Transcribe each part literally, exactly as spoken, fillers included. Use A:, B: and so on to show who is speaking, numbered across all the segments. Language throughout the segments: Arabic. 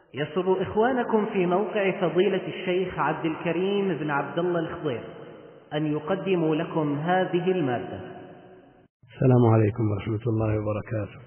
A: يسر إخوانكم في موقع فضيلة الشيخ عبد الكريم بن عبد الله الخضير أن يقدموا لكم هذه المادة.
B: السلام عليكم ورحمة الله وبركاته.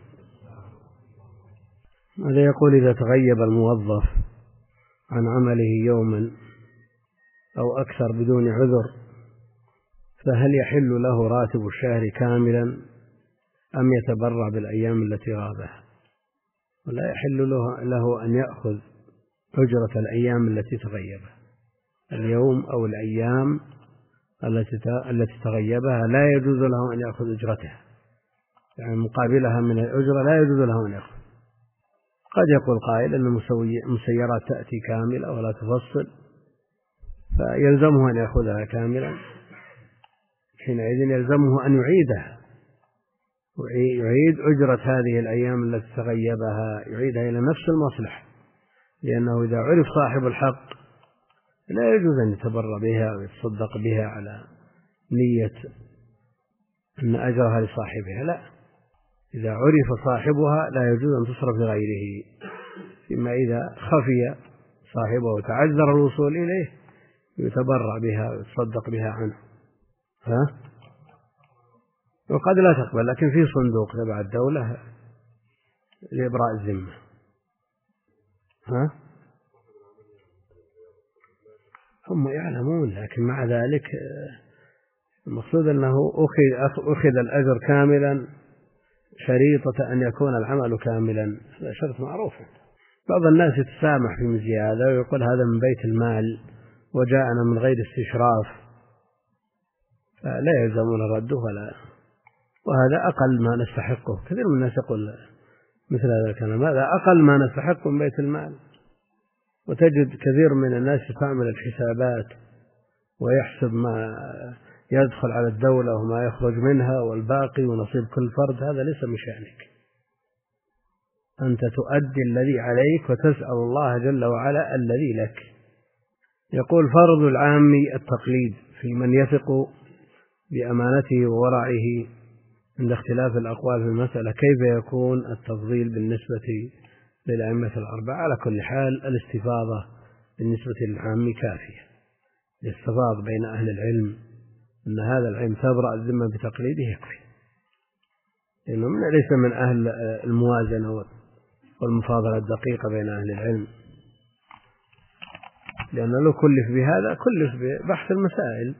B: هذا يقول: إذا تغيب الموظف عن عمله يوما أو أكثر بدون عذر، فهل يحل له راتب الشهر كاملا أم يتبرع بالأيام التي غابها؟ ولا يحل له, له أن يأخذ أجرة الأيام التي تغيبها، اليوم أو الأيام التي تغيبها لا يجوز له أن يأخذ أجرتها، يعني مقابلها من الأجرة لا يجوز له أن يأخذ. قد يقول قائل أن المسيرات تأتي كاملة ولا تفصل، فيلزمه أن يأخذها كاملا، حينئذ يلزمه أن يعيدها، يعيد أجرة هذه الأيام التي تغيبها، يعيدها إلى نفس المصلحة، لأنه إذا عرف صاحب الحق لا يجوز أن يتبرع بها ويتصدق بها على نية أن أجرها لصاحبها، لا، إذا عرف صاحبها لا يجوز أن تصرف لغيره، إما إذا خفي صاحبه وتعذر الوصول إليه يتبرع بها ويتصدق بها عنه، ها؟ وقد لا تقبل، لكن في صندوق تبع الدولة لإبراء الذمة، ها؟ هم يعلمون، لكن مع ذلك المقصود أنه أخذ, أخذ الأجر كاملا شريطة أن يكون العمل كاملا، هذا شرط معروف. بعض الناس يتسامح في مثل هذا ويقول هذا من بيت المال وجاءنا من غير استشراف، فلا يلزمون رده، ولا وهذا أقل ما نستحقه. كثير من الناس يقول مثل هذا الكلام، هذا أقل ما نستحقه من بيت المال. وتجد كثير من الناس يستعمل الحسابات ويحسب ما يدخل على الدولة وما يخرج منها والباقي ونصيب كل فرد، هذا ليس من شأنك. أنت تؤدي الذي عليك وتسأل الله جل وعلا الذي لك. يقول: فرض العام التقليد في من يثق بأمانته وورعه عند اختلاف الأقوال في المسألة، كيف يكون التفضيل بالنسبة للأئمة الأربعة؟ على كل حال الاستفاضة بالنسبة للعام كافية، الاستفاض بين أهل العلم أن هذا العلم تبرأ الذمة بتقليده يكفي، لأنه ليس من أهل الموازنة والمفاضلة الدقيقة بين أهل العلم، لأنه لو كلف بهذا كلف ببحث المسائل.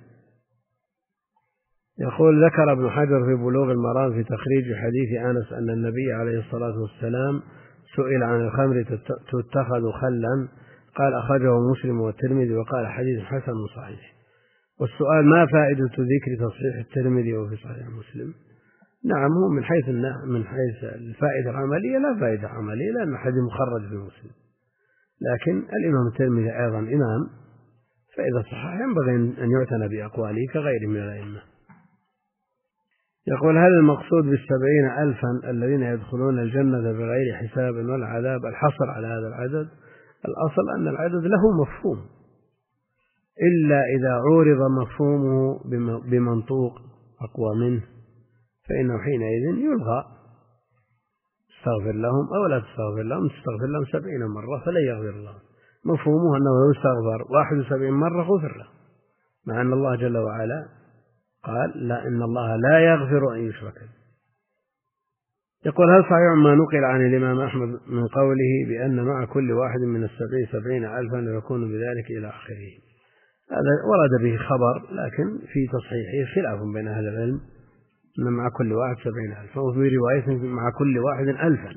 B: يقول: ذكر ابن حجر في بلوغ المرام في تخريج حديث أنس أن النبي عليه الصلاة والسلام سئل عن الخمر تتخذ خلا، قال أخرجه مسلم والترمذي، وقال حديث حسن صحيح. والسؤال: ما فائدة ذكر تصحيح الترمذي وفي صحيح مسلم؟ نعم، هو من حيث من حيث الفائدة العملية لا فائدة عملية، لأن الحديث مخرج في مسلم، لكن الإمام الترمذي أيضا إمام، فإذا صحح ينبغي أن يعتنى بأقواله كغيره من الأئمة. يقول: هل المقصود بالسبعين ألفا الذين يدخلون الجنة بغير حساب ولا عذاب الحصر على هذا العدد؟ الأصل أن العدد له مفهوم، إلا إذا عورض مفهومه بمنطوق أقوى منه فإنه حينئذ يلغى. استغفر لهم أو لا تستغفر لهم، تستغفر لهم سبعين مرة فلا يغفر الله، مفهومه أنه يستغفر واحد وسبعين مرة غفر له، مع أن الله جل وعلا قال: لا، إن الله لا يغفر أن يشرك به. يقول: هل صحيح ما نقل عن الإمام أحمد من قوله بأن مع كل واحد من السبعين سبعين ألفا ويكون بذلك إلى آخره؟ هذا ورد به خبر، لكن في تصحيحه خلاف بين أهل العلم، أن مع كل واحد سبعين ألفا، وفي رواية مع كل واحد ألفا.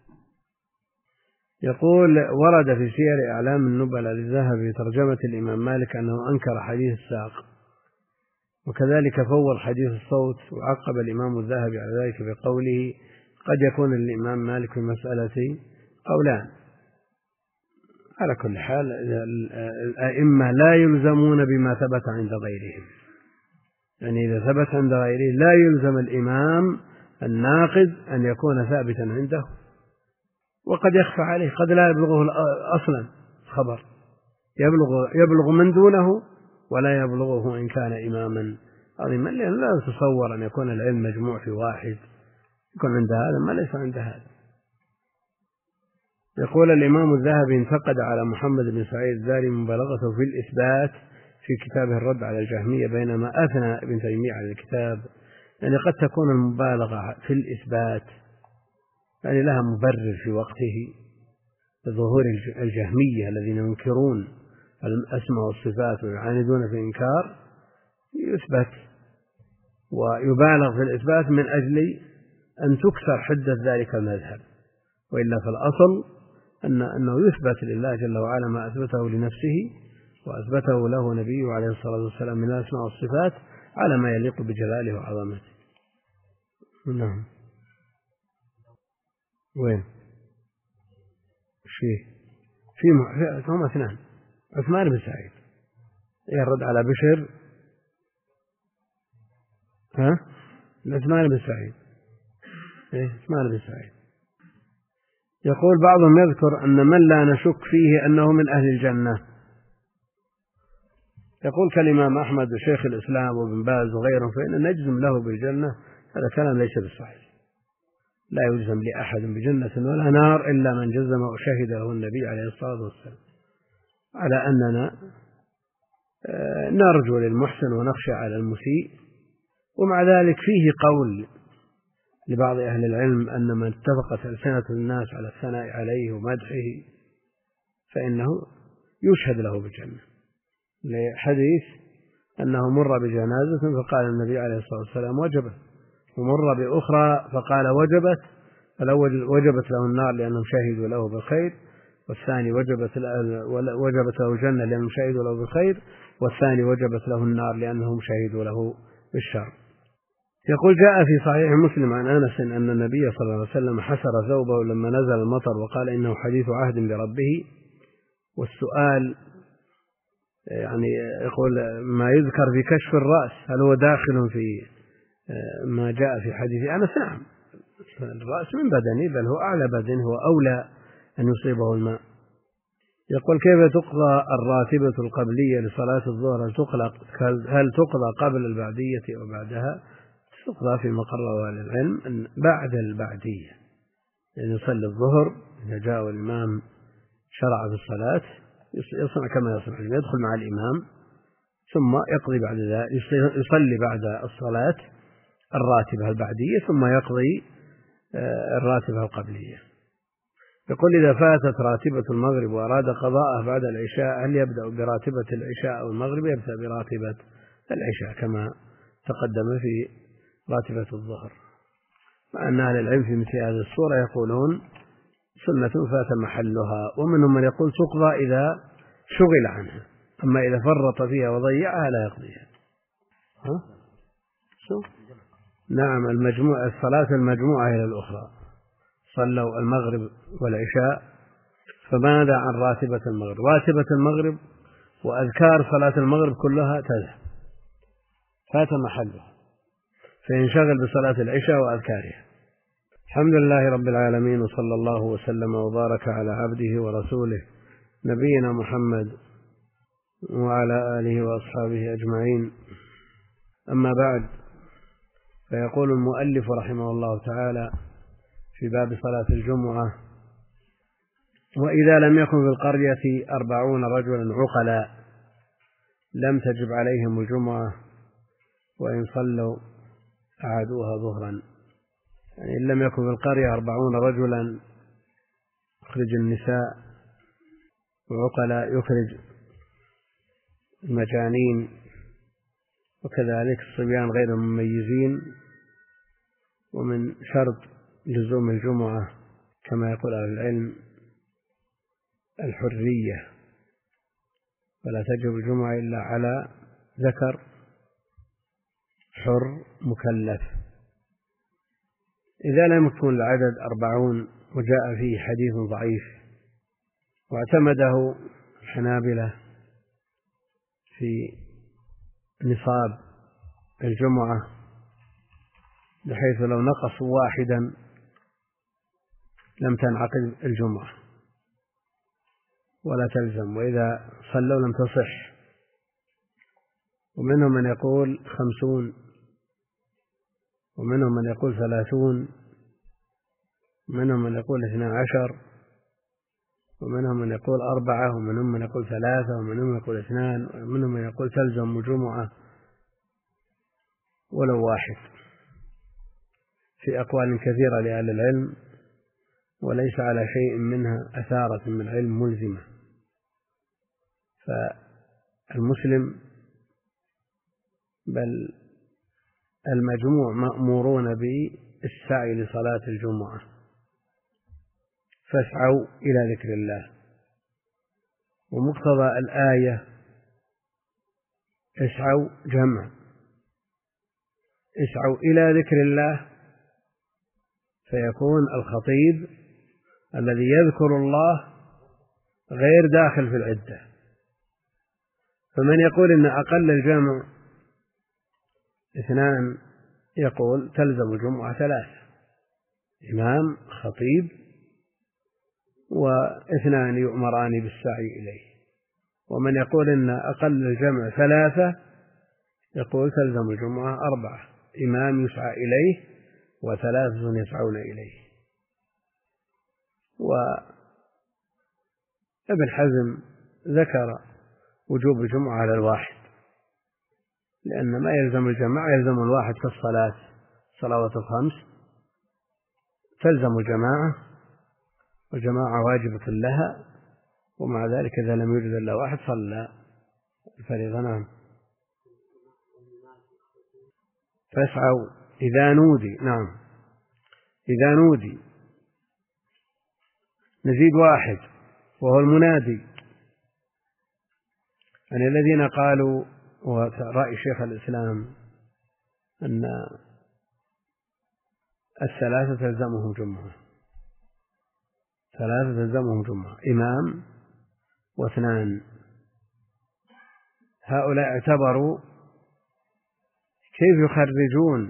B: يقول: ورد في سير أعلام النبلاء للذهبي في ترجمة الإمام مالك أنه أنكر حديث الساق، وكذلك فوض حديث الصوت، وعقب الإمام الذهبي على ذلك بقوله: قد يكون الإمام مالك في مسألة قولان. على كل حال الأئمة لا يلزمون بما ثبت عند غيرهم، يعني إذا ثبت عند غيره لا يلزم الإمام الناقد أن يكون ثابتا عنده، وقد يخفى عليه، قد لا يبلغه أصلا خبر، يبلغ, يبلغ من دونه ولا يبلغه إن كان إماما عظيما، لأن لا يتصور أن يكون العلم مجموع في واحد، يكون عند هذا ما ليس عند هذا. يقول الإمام الذهبي انتقد على محمد بن سعيد الدارمي مبالغته في الإثبات في كتابه الرد على الجهمية، بينما أثنى ابن تيمية على الكتاب. يعني قد تكون المبالغة في الإثبات يعني لها مبرر في وقته، ظهور الجهمية الذين ينكرون الأسماء والصفات ويعاندون في إنكار، يثبت ويبالغ في الإثبات من أجل أن تكسر حدة ذلك المذهب، وإلا في الأصل أن أنه يثبت لله جل وعلا ما أثبته لنفسه وأثبته له نبيه عليه الصلاة والسلام من الأسماء والصفات على ما يليق بجلاله وعظمته. نعم. وين؟ شيء في هم اثنان، عثمان بن سعيد يرد على بشر، ها عثمان بن سعيد، إيه عثمان بن سعيد. يقول بعضهم يذكر أن من لا نشك فيه أنه من أهل الجنة. يقول كالإمام أحمد وشيخ الإسلام وابن باز وغيرهم فإن نجزم له بالجنة، هذا كلام ليس بالصحيح. لا يجزم لأحد بجنة ولا نار إلا من جزم وشهد له النبي عليه الصلاة والسلام، على أننا نرجو للمحسن ونخشى على المسيء. ومع ذلك فيه قول لبعض أهل العلم أن من اتفقت ألسنة الناس على الثناء عليه ومدحه فإنه يشهد له بالجنة، لحديث أنه مر بجنازة فقال النبي عليه الصلاة والسلام وجبت، ومر بأخرى فقال وجبت، فالأول وجبت له النار لأنهم شهدوا له بالخير، والثاني وجبت وجبت له الجنة لأنهم شهدوا له بالخير، والثاني وجبت له النار لأنهم شهدوا له بالشر. يقول جاء في صحيح مسلم عن أنس أن النبي صلى الله عليه وسلم حسر ثوبه لما نزل المطر وقال إنه حديث عهد بربه. والسؤال يعني يقول ما يذكر في كشف الرأس هل هو داخل في ما جاء في حديث أنس؟ نعم، الرأس من بدنه بل هو أعلى بدنه، هو أولى أن يصيبه الماء. يقول كيف تقضى الراتبة القبلية لصلاة الظهر؟ هل تقضى هل تقضى قبل البعدية أو بعدها؟ تقضى في مقر أهل العلم أن بعد البعدية، يعني يصلي الظهر إذا جاء الإمام شرع في الصلاة يصنع كما يصنع، يدخل مع الإمام ثم يقضي بعد ذلك، يصلي بعد الصلاة الراتبة البعدية ثم يقضي الراتبة القبلية. يقول إذا فاتت راتبة المغرب وأراد قضاءه بعد العشاء هل يبدأ براتبة العشاء أو المغرب؟ يبدأ براتبة العشاء كما تقدم في راتبة الظهر، مع أن أهل العلم في مثل هذه الصورة يقولون سنة فات محلها، ومنهم من يقول تقضى إذا شغل عنها، أما إذا فرط فيها وضيعها لا يقضيها. ها؟ شو؟ نعم، المجموعة الصلاة المجموعة إلى الأخرى صلوا المغرب والعشاء، فماذا عن راتبة المغرب؟ راتبة المغرب وأذكار صلاة المغرب كلها تذهب، فات محلها، فينشغل بصلاة العشاء وأذكارها. الحمد لله رب العالمين، وصلى الله وسلم وبارك على عبده ورسوله نبينا محمد وعلى آله وأصحابه أجمعين. أما بعد، فيقول المؤلف رحمه الله تعالى في باب صلاة الجمعة: وإذا لم يكن في القرية أربعون رجلا عقلا لم تجب عليهم الجمعة، وإن صلوا أعادوها ظهرا. يعني إن لم يكن في القرية أربعون رجلا يخرج النساء وعقلا، يخرج المجانين وكذلك الصبيان غير المميزين. ومن شرط لزوم الجمعة كما يقول أهل العلم الحرية، ولا تجب الجمعة إلا على ذكر حر مكلف. إذا لم يكن العدد أربعون وجاء فيه حديث ضعيف واعتمده الحنابلة في نصاب الجمعة بحيث لو نقصوا واحدا لم تنعقد الجمعة ولا تلزم، وإذا صلوا لم تصح. ومنهم من يقول خمسون، ومنهم من يقول ثلاثون، ومنهم من يقول اثنى عشر، ومنهم من يقول أربعة، ومنهم من يقول ثلاثة، ومنهم من يقول اثنان، ومنهم من يقول تلزم جمعة ولو واحد، في أقوال كثيرة لأهل العلم، وليس على شيء منها أثارة من العلم ملزمة. فالمسلم بل المجموع مأمورون بالسعي لصلاة الجمعة، فاسعوا إلى ذكر الله. ومقتضى الآية اسعوا جمع، اسعوا إلى ذكر الله، فيكون الخطيب الذي يذكر الله غير داخل في العدة. فمن يقول إن أقل الجمع اثنان، يقول تلزم الجمعة ثلاث، إمام خطيب واثنان يؤمران بالسعي إليه. ومن يقول إن أقل الجمع ثلاثة، يقول تلزم الجمعة أربعة، إمام يسعى إليه وثلاثة يسعون إليه. وابن حزم ذكر وجوب الجمعة على الواحد، لأن ما يلزم الجماعة يلزم الواحد كالصلاة، صلوات الخمس تلزم الجماعة، والجماعة واجبة لها، ومع ذلك إذا لم يوجد إلا واحد صلى الفريضة. نعم. فاسعوا إذا نودي. نعم، إذا نودي نزيد واحد وهو المنادي. يعني الذين قالوا، ورأي شيخ الإسلام، أن الثلاثة تلزمهم جمعة، ثلاثة تلزمهم جمعة، إمام واثنان. هؤلاء اعتبروا كيف يخرجون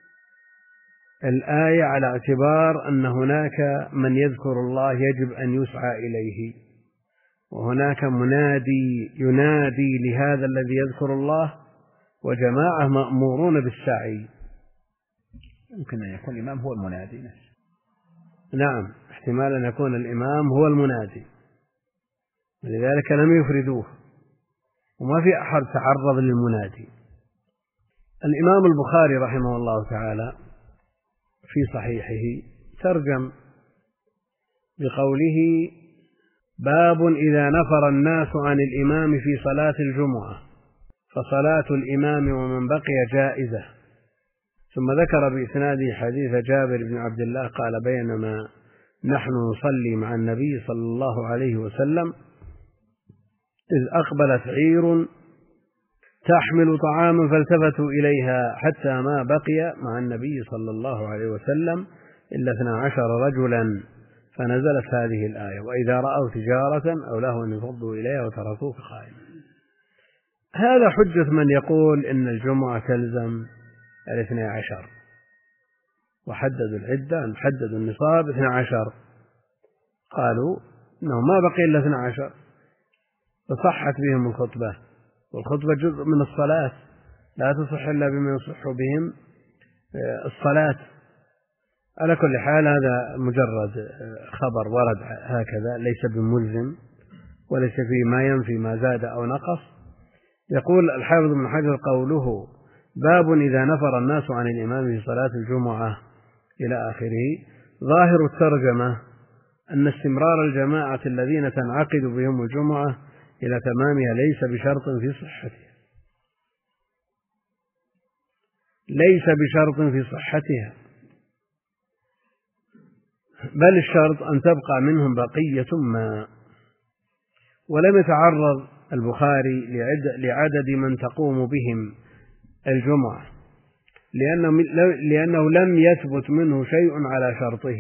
B: الآية على اعتبار أن هناك من يذكر الله يجب أن يسعى إليه، وهناك منادي ينادي لهذا الذي يذكر الله، وجماعة مأمورون بالسعي.
C: يمكن أن يكون الإمام هو المنادي نفسه.
B: نعم، احتمال أن يكون الإمام هو المنادي، ولذلك لم يفردوه، وما في أحد تعرض للمنادي. الإمام البخاري رحمه الله تعالى في صحيحه ترجم بقوله: باب إذا نفر الناس عن الإمام في صلاة الجمعة فصلاة الإمام ومن بقي جائزة. ثم ذكر بإسناده حديث جابر بن عبد الله قال: بينما نحن نصلي مع النبي صلى الله عليه وسلم إذ أقبلت عير تحمل طعاما فالتفتوا إليها حتى ما بقي مع النبي صلى الله عليه وسلم إلا اثنا عشر رجلا، فنزلت هذه الآية: وإذا رأوا تجارة أو لهوا انفضوا إليها وتركوك قائما. هذا حجة من يقول إن الجمعة تلزم الاثنى عشر، وحددوا العدة، حددوا النصاب اثنى عشر، قالوا إنه ما بقي إلا اثنى عشر، فصحت بهم الخطبة، والخطبة جزء من الصلاة، لا تصح إلا بما يصح بهم الصلاة. على كل حال هذا مجرد خبر ورد هكذا، ليس بملزم، وليس فيه ما ينفي ما زاد أو نقص. يقول الحافظ بن حجر قوله: باب إذا نفر الناس عن الإمام في صلاة الجمعة إلى آخره، ظاهر الترجمة أن استمرار الجماعة الذين تنعقد بهم الجمعة إلى تمامها ليس بشرط في صحتها، ليس بشرط في صحتها، بل الشرط أن تبقى منهم بقية ما. ولم يتعرض البخاري لعدد من تقوم بهم الجمعة، لأنه, لأنه لم يثبت منه شيء على شرطه.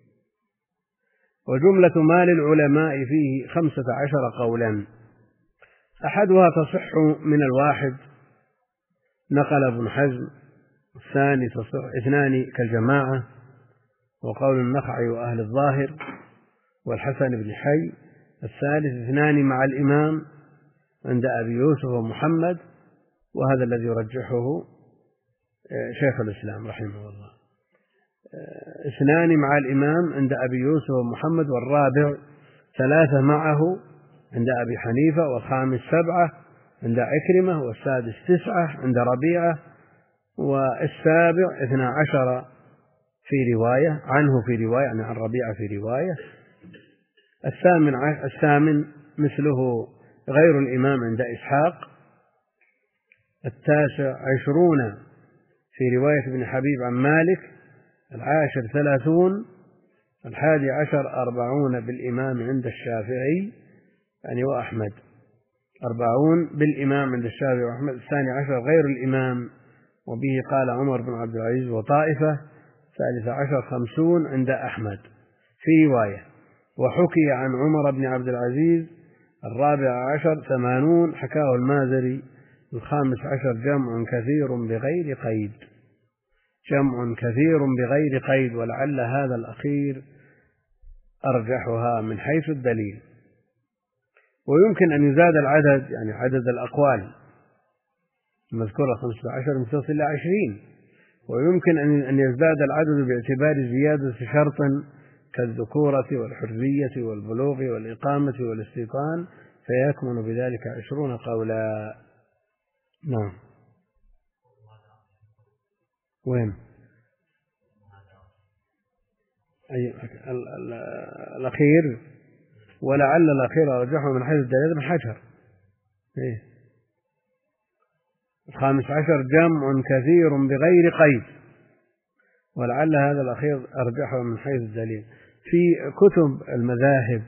B: وجملة ما للعلماء فيه خمسة عشر قولا، أحدها تصح من الواحد، نقل ابن حزم، الثاني تصح اثنان كالجماعة، وقول النخعي وأهل الظاهر والحسن بن حي. الثالث اثنان مع الإمام عند أبي يوسف ومحمد، وهذا الذي يرجحه شيخ الإسلام رحمه الله. اثنان مع الإمام عند أبي يوسف ومحمد، والرابع ثلاثة معه عند أبي حنيفة، والخامس سبعة عند عكرمة، والسادس تسعة عند ربيعة، والسابع اثنا عشر في رواية عنه في رواية يعني عن ربيعة في رواية. الثامن الثامن مثله غير الإمام عند إسحاق. التاسع عشرون في رواية ابن حبيب عن مالك. العاشر ثلاثون. الحادي عشر أربعون بالإمام عند الشافعي يعني وأحمد، أربعون بالإمام عند الشافعي وأحمد. الثاني عشر غير الإمام، وبه قال عمر بن عبد العزيز وطائفة. الثالث عشر خمسون عند أحمد في رواية. وحكي عن عمر بن عبد العزيز. الرابع عشر ثمانون حكاه المازري. الخامس عشر جمع كثير بغير قيد، جمع كثير بغير قيد، ولعل هذا الأخير أرجحها من حيث الدليل. ويمكن أن يزاد العدد يعني عدد الأقوال المذكورة خمسة عشر متصل إلى عشرين، ويمكن أن يزداد العدد باعتبار زيادة شرط كالذكورة والحرية والبلوغ والإقامة والاستيطان، فيكمن بذلك عشرون قولا. نعم. وين أي ال ال الأخير؟ ولعل الأخير أرجحه من حيث الدليل ابن حجر. إيه؟ الخامس عشر جمع كثير بغير قيد، ولعل هذا الأخير أرجحه من حيث الدليل. في كتب المذاهب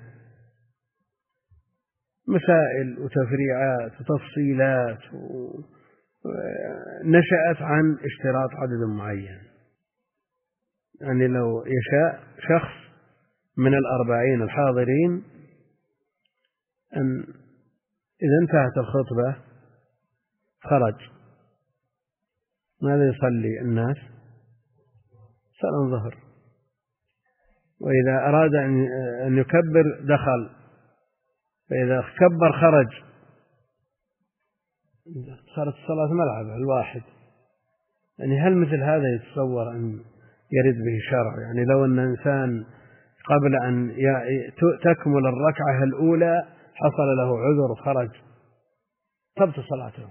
B: مسائل وتفريعات وتفصيلات نشأت عن اشتراط عدد معين، يعني لو يشاء شخص من الأربعين الحاضرين أن إذا انتهت الخطبة خرج، ماذا يصلي الناس؟ صلاة الظهر. وإذا أراد أن يكبر دخل، فإذا كبر خرج، صارت الصلاة ملعب الواحد. يعني هل مثل هذا يتصور أن يرد به شرع؟ يعني لو أن إنسان قبل أن تكمل الركعة الأولى حصل له عذر خرج، تبطل صلاته،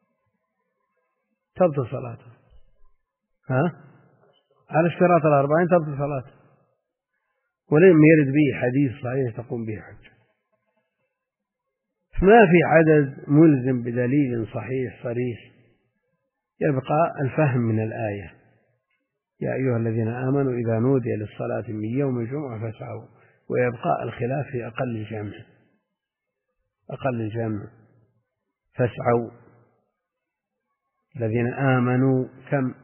B: تبطل صلاته. ها؟ على اشتراط الأربعين تبطل صلاته، ولم يرد به حديث صحيح تقوم به حجة. ما في عدد ملزم بدليل صحيح صريح، يبقى الفهم من الآية: يا أيها الذين آمنوا إذا نودي للصلاة من يوم الجمعة فاسعوا. ويبقى الخلاف في أقل الجمع، أقل الجمع فاسعوا. الذين آمنوا كم؟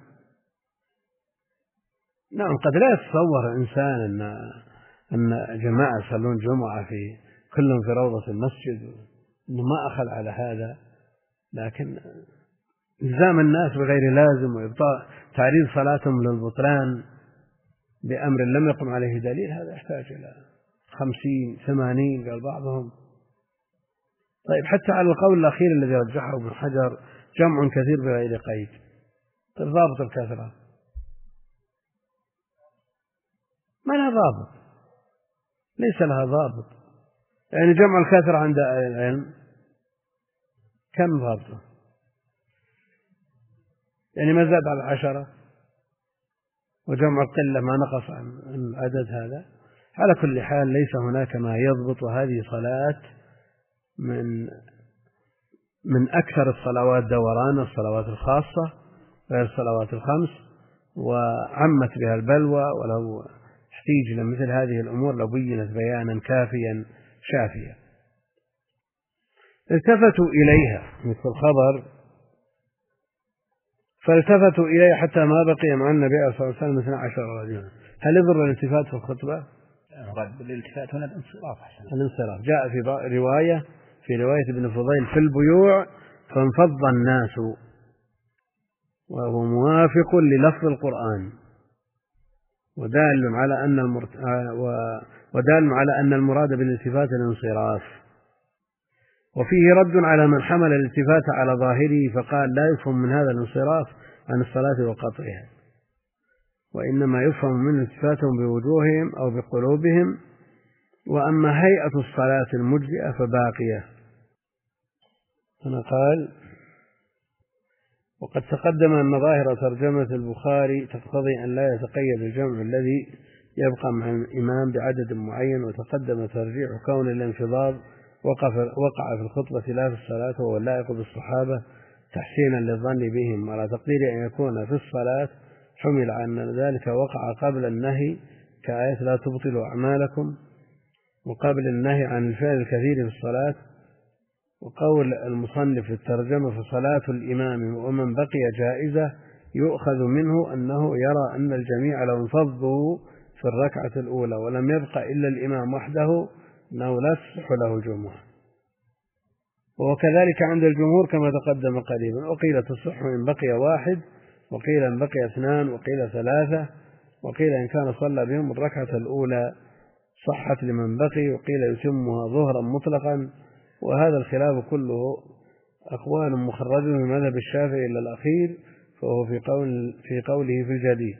B: نعم، قد لا يتصور إنسان أن أن جماعة يصلون جمعة في كلهم في روضة المسجد، إنه ما أخذ على هذا، لكن إلزام الناس بغير لازم وإبطاء تعريض صلاتهم للبطلان بأمر لم يقم عليه دليل، هذا يحتاج إلى خمسين ثمانين قال بعضهم. طيب حتى على القول الأخير الذي رجحه ابن حجر جمع كثير بغير قيد، طيب ضابط الكثرة ما لها ضابط، ليس لها ضابط. يعني جمع الكثرة عند العلم كم ضابطه؟ يعني ما زاد على العشرة، وجمع القلة ما نقص عن العدد هذا. على كل حال ليس هناك ما يضبط، وهذه صلاة من من أكثر الصلوات دورانا، الصلوات الخاصة غير الصلوات الخمس، وعمت بها البلوى، ولو احتيج لمثل هذه الأمور لبينت بيانا كافيا شافيا. التفتوا إليها مثل الخبر، فالتفتوا إليه حتى ما بقي مع النبي صلى الله عليه وسلم اثنا عشر رجلا. هل يضر الالتفات في الخطبة؟
C: الالتفات هنا الانصراف.
B: الانصراف جاء في رواية في رواية ابن فضيل في البيوع: فانفض الناس، وهو موافق للفظ القرآن، ودال على أن المرت... ودال على أن المراد بالالتفات الانصراف. وفيه رد على من حمل الالتفات على ظاهره فقال: لا يفهم من هذا الانصراف عن الصلاة وقطعها، وإنما يفهم من التفاتهم بوجوههم أو بقلوبهم، وأما هيئة الصلاة المجزئة فباقية. هنا قال: وقد تقدم أن ظاهر ترجمة البخاري تقتضي أن لا يتقيد الجمع الذي يبقى مع الإمام بعدد معين، وتقدم ترجيح كون الانفضاض وقع في الخطبة لا في الصلاة، وهو اللائق بالصحابة تحسينا للظن بهم، على تقدير أن يكون في الصلاة حمل على أن ذلك وقع قبل النهي كآية لا تبطلوا أعمالكم، وقبل النهي عن الفعل الكثير في الصلاة. وقول المصنف في الترجمة: فصلاة الإمام ومن بقي جائزة، يؤخذ منه أنه يرى أن الجميع لو انفضوا في الركعة الأولى ولم يبقى إلا الإمام وحده أنه لا تصح له الجمعة. وكذلك عند الجمهور كما تقدم قريبا، وقيل تصح إن بقي واحد، وقيل إن بقي اثنان، وقيل ثلاثة، وقيل إن كان صلى بهم الركعة الأولى صحت لمن بقي، وقيل يتمها ظهرا مطلقا. وهذا الخلاف كله أقوال مخرجة من مذهب الشافعي إلا الأخير، فهو في قول في قوله في الجديد.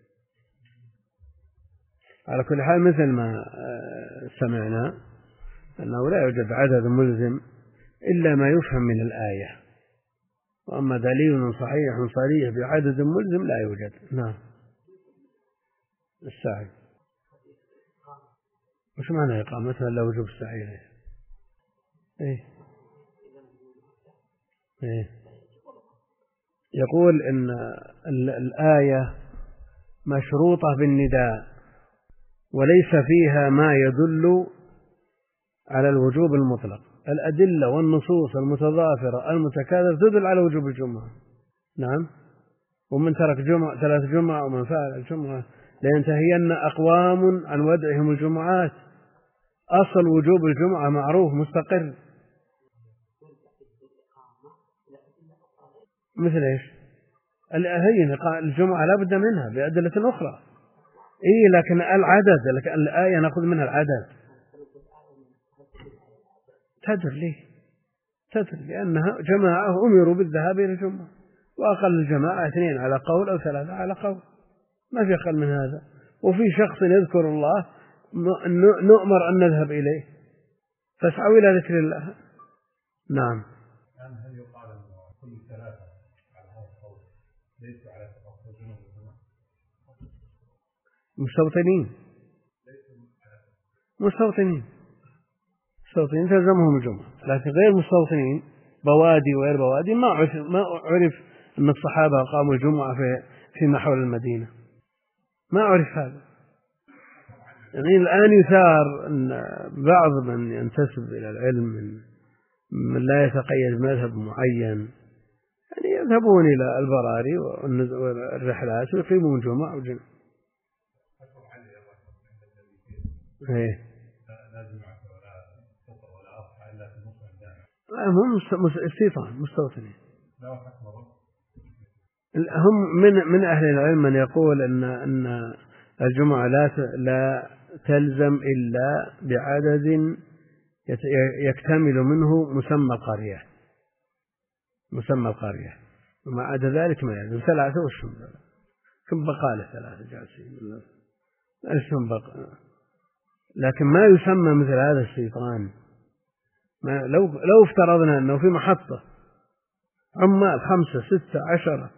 B: على كل حال مثل ما سمعنا أنه لا يوجد عدد ملزم إلا ما يفهم من الآية، وأما دليل صحيح صريح بعدد ملزم لا يوجد. نعم. السعي وش معنى إقامتها لا وجوب السعي إليه؟ إيه؟ إيه؟ يقول إن الآية مشروطة بالنداء وليس فيها ما يدل على الوجوب المطلق. الأدلة والنصوص المتضافرة المتكاثرة تدل على وجوب الجمعة. نعم. ومن ترك جمعة ثلاث جمعة ومن فعل الجمعة لينتهين أقوام عن ودعهم الجمعات. أصل وجوب الجمعة معروف مستقر. مثل إيش؟ هي الجمعة لا بد منها بأدلة أخرى. إيه لكن العدد، لكن الآية نأخذ منها العدد. تدر ليه؟ تدر لأنها جماعة أمروا بالذهاب إلى الجمعة، وأقل الجماعة اثنين على قول أو ثلاثة على قول، ما في أقل من هذا. وفي شخص يذكر الله نؤمر أن نذهب إليه، فاسعوا إلى ذكر الله. نعم.
D: يعني هل يقال أن كل ثلاثة على هذا القول ليسوا على تفاصيل جنوب الجمعة؟
B: مستوطنين مستوطنين مستوطنين تلزمهم الجمعة، لكن غير مستوطنين بوادي وغير بوادي ما عرف ما عرف أن الصحابة قاموا الجمعة في فيما حول المدينة، ما عرف هذا. يعني الآن يثار أن بعض من ينتسب إلى العلم من, من لا يتقيد مذهب معين يعني يذهبون إلى البراري والرحلات ويقيمون جمعة وجمعة. إيه. هم استيطان مستوطنين. هم من من أهل العلم من يقول أن أن الجمعة لا لا تلزم إلا بعدد يكتمل منه مسمى القرية مسمى القرية وما عدا ذلك ما يلزم. ثلاثة وشهم ثم بقى له ثلاثة جالسين ثم بقى، لكن ما يسمى مثل هذا الشيطان. ما لو لو افترضنا أنه في محطة عمال خمسة ستة عشرة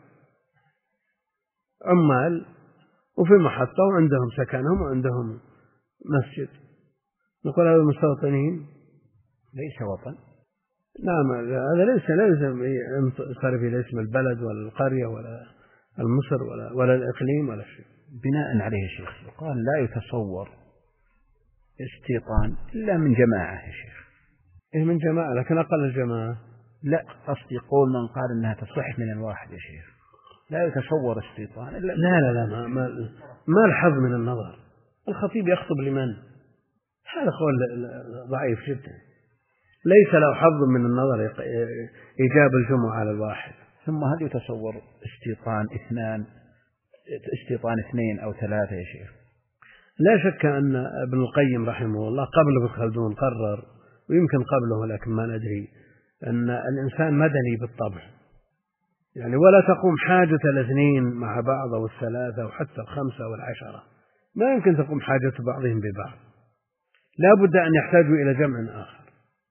B: عمال وفي محطة وعندهم سكنهم وعندهم مسجد، نقول هذا المستوطنين
C: ليس وطن.
B: نعم هذا ليس ليس صار في اسم البلد ولا القرية ولا المصر ولا ولا الإقليم ولا شيء.
C: بناء عليه يا شيخ يقال لا يتصور استيطان إلا من جماعة يا شيخ.
B: إيه من جماعة، لكن أقل الجماعة
C: لا قصدي يقول من قال أنها تصح من الواحد يا شيخ لا يتصور استيطان إلا
B: لا لا لا ما, ما, ما الحظ من النظر. الخطيب يخطب لمن؟ هذا قول ضعيف جدا، ليس له حظ من النظر إيجاب الجمعة على الواحد.
C: ثم هل يتصور استيطان اثنان استيطان اثنين أو ثلاثة يا شيخ؟
B: لا شك أن ابن القيم رحمه الله قبل ابن خلدون قرر، ويمكن قبله لكن ما ندري، أن الإنسان مدني بالطبع، يعني ولا تقوم حاجة الاثنين مع بعض أو الثلاثة أو حتى الخمسة أو العشرة، ما يمكن تقوم حاجة بعضهم ببعض. لا بد أن يحتاجوا إلى جمع آخر.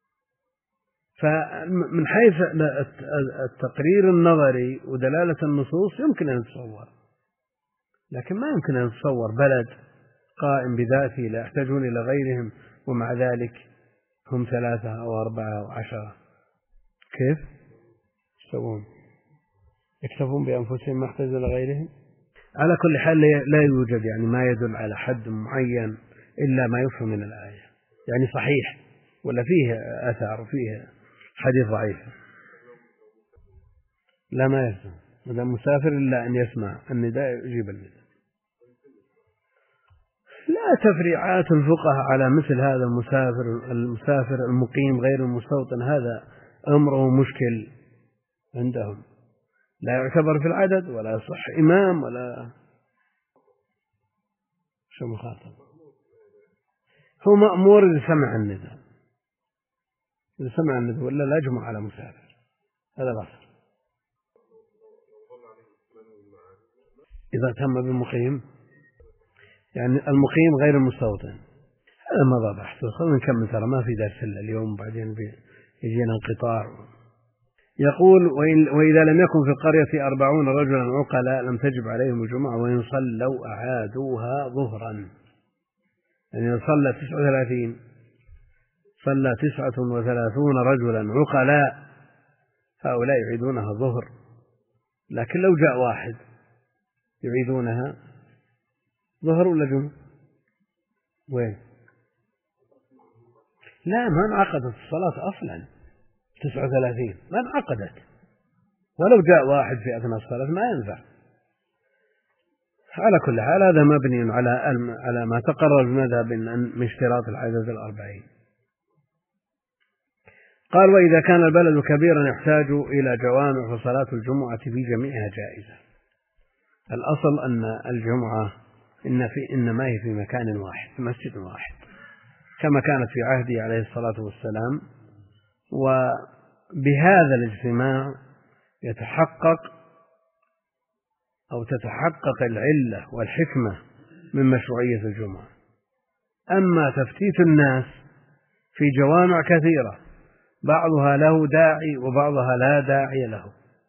B: فمن حيث التقرير النظري ودلالة النصوص يمكن أن يتصور، لكن ما يمكن أن يتصور بلد قائم بذاته لا يحتاجون إلى غيرهم ومع ذلك هم ثلاثة أو أربعة أو عشرة. كيف يسوون؟ يكتفون بأنفسهم ما يحتاج إلى غيرهم؟ على كل حال لا يوجد يعني ما يدل على حد معين إلا ما يفهم من الآية، يعني صحيح ولا فيه أثر وفيه حديث ضعيف. لا ما يلزم إذا مسافر إلا أن يسمع النداء يجيب النداء. لا تفريعات الفقهاء على مثل هذا المسافر المسافر المقيم غير المستوطن، هذا أمره مشكل عندهم، لا يعتبر في العدد ولا يصح إمام ولا شو مخاطب. هو مأمور إذا سمع النداء، إذا سمع النداء ولا لا يجمع على مسافر، هذا الأصل. إذا تم بالمقيم يعني المقيم غير المستوطن، هذا مضى بحث. خلينا نكمل ترى ما في درس إلا اليوم بعدين يجينا انقطاع. يقول وإذا لم يكن في القرية أربعون رجلا عقلاء لم تجب عليهم الجمعة وإن صلوا أعادوها ظهرا. يعني صلى تسعة وثلاثين صلى تسعة وثلاثون رجلا عقلاء هؤلاء يعيدونها ظهر، لكن لو جاء واحد يعيدونها ظهر ولا جمعة؟ وين؟ لا ما انعقدت الصلاة أصلا، تسعة وثلاثين ما انعقدت، ولو جاء واحد في أثناء الصلاة ما ينفع. على كل حال هذا مبني على على ما تقرر المذهب من اشتراط العدد الأربعين. قال وإذا كان البلد كبيرا يحتاج إلى جوامع فصلاة الجمعة في جميعها جائزة. الأصل أن الجمعة إن في إنما هي في مكان واحد، في مسجد واحد، كما كانت في عهده عليه الصلاة والسلام. وبهذا الاجتماع يتحقق أو تتحقق العلة والحكمة من مشروعية الجمعة. أما تفتيت الناس في جوامع كثيرة بعضها له داعي وبعضها لا داعي له،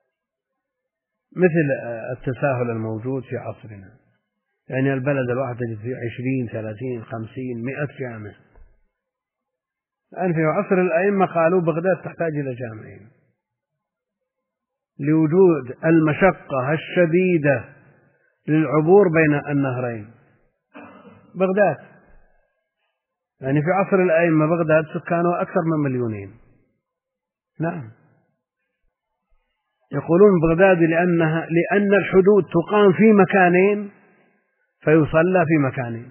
B: مثل التساهل الموجود في عصرنا، يعني البلد الواحد تجد فيه عشرين ثلاثين خمسين مئة جامع. الآن في عصر الأئمة قالوا بغداد تحتاج إلى جامعين لوجود المشقة الشديدة للعبور بين النهرين. بغداد يعني في عصر الأئمة بغداد سكانها أكثر من مليونين. نعم يقولون بغداد لأنها لأن الحدود تقام في مكانين فيصلى في مكانين،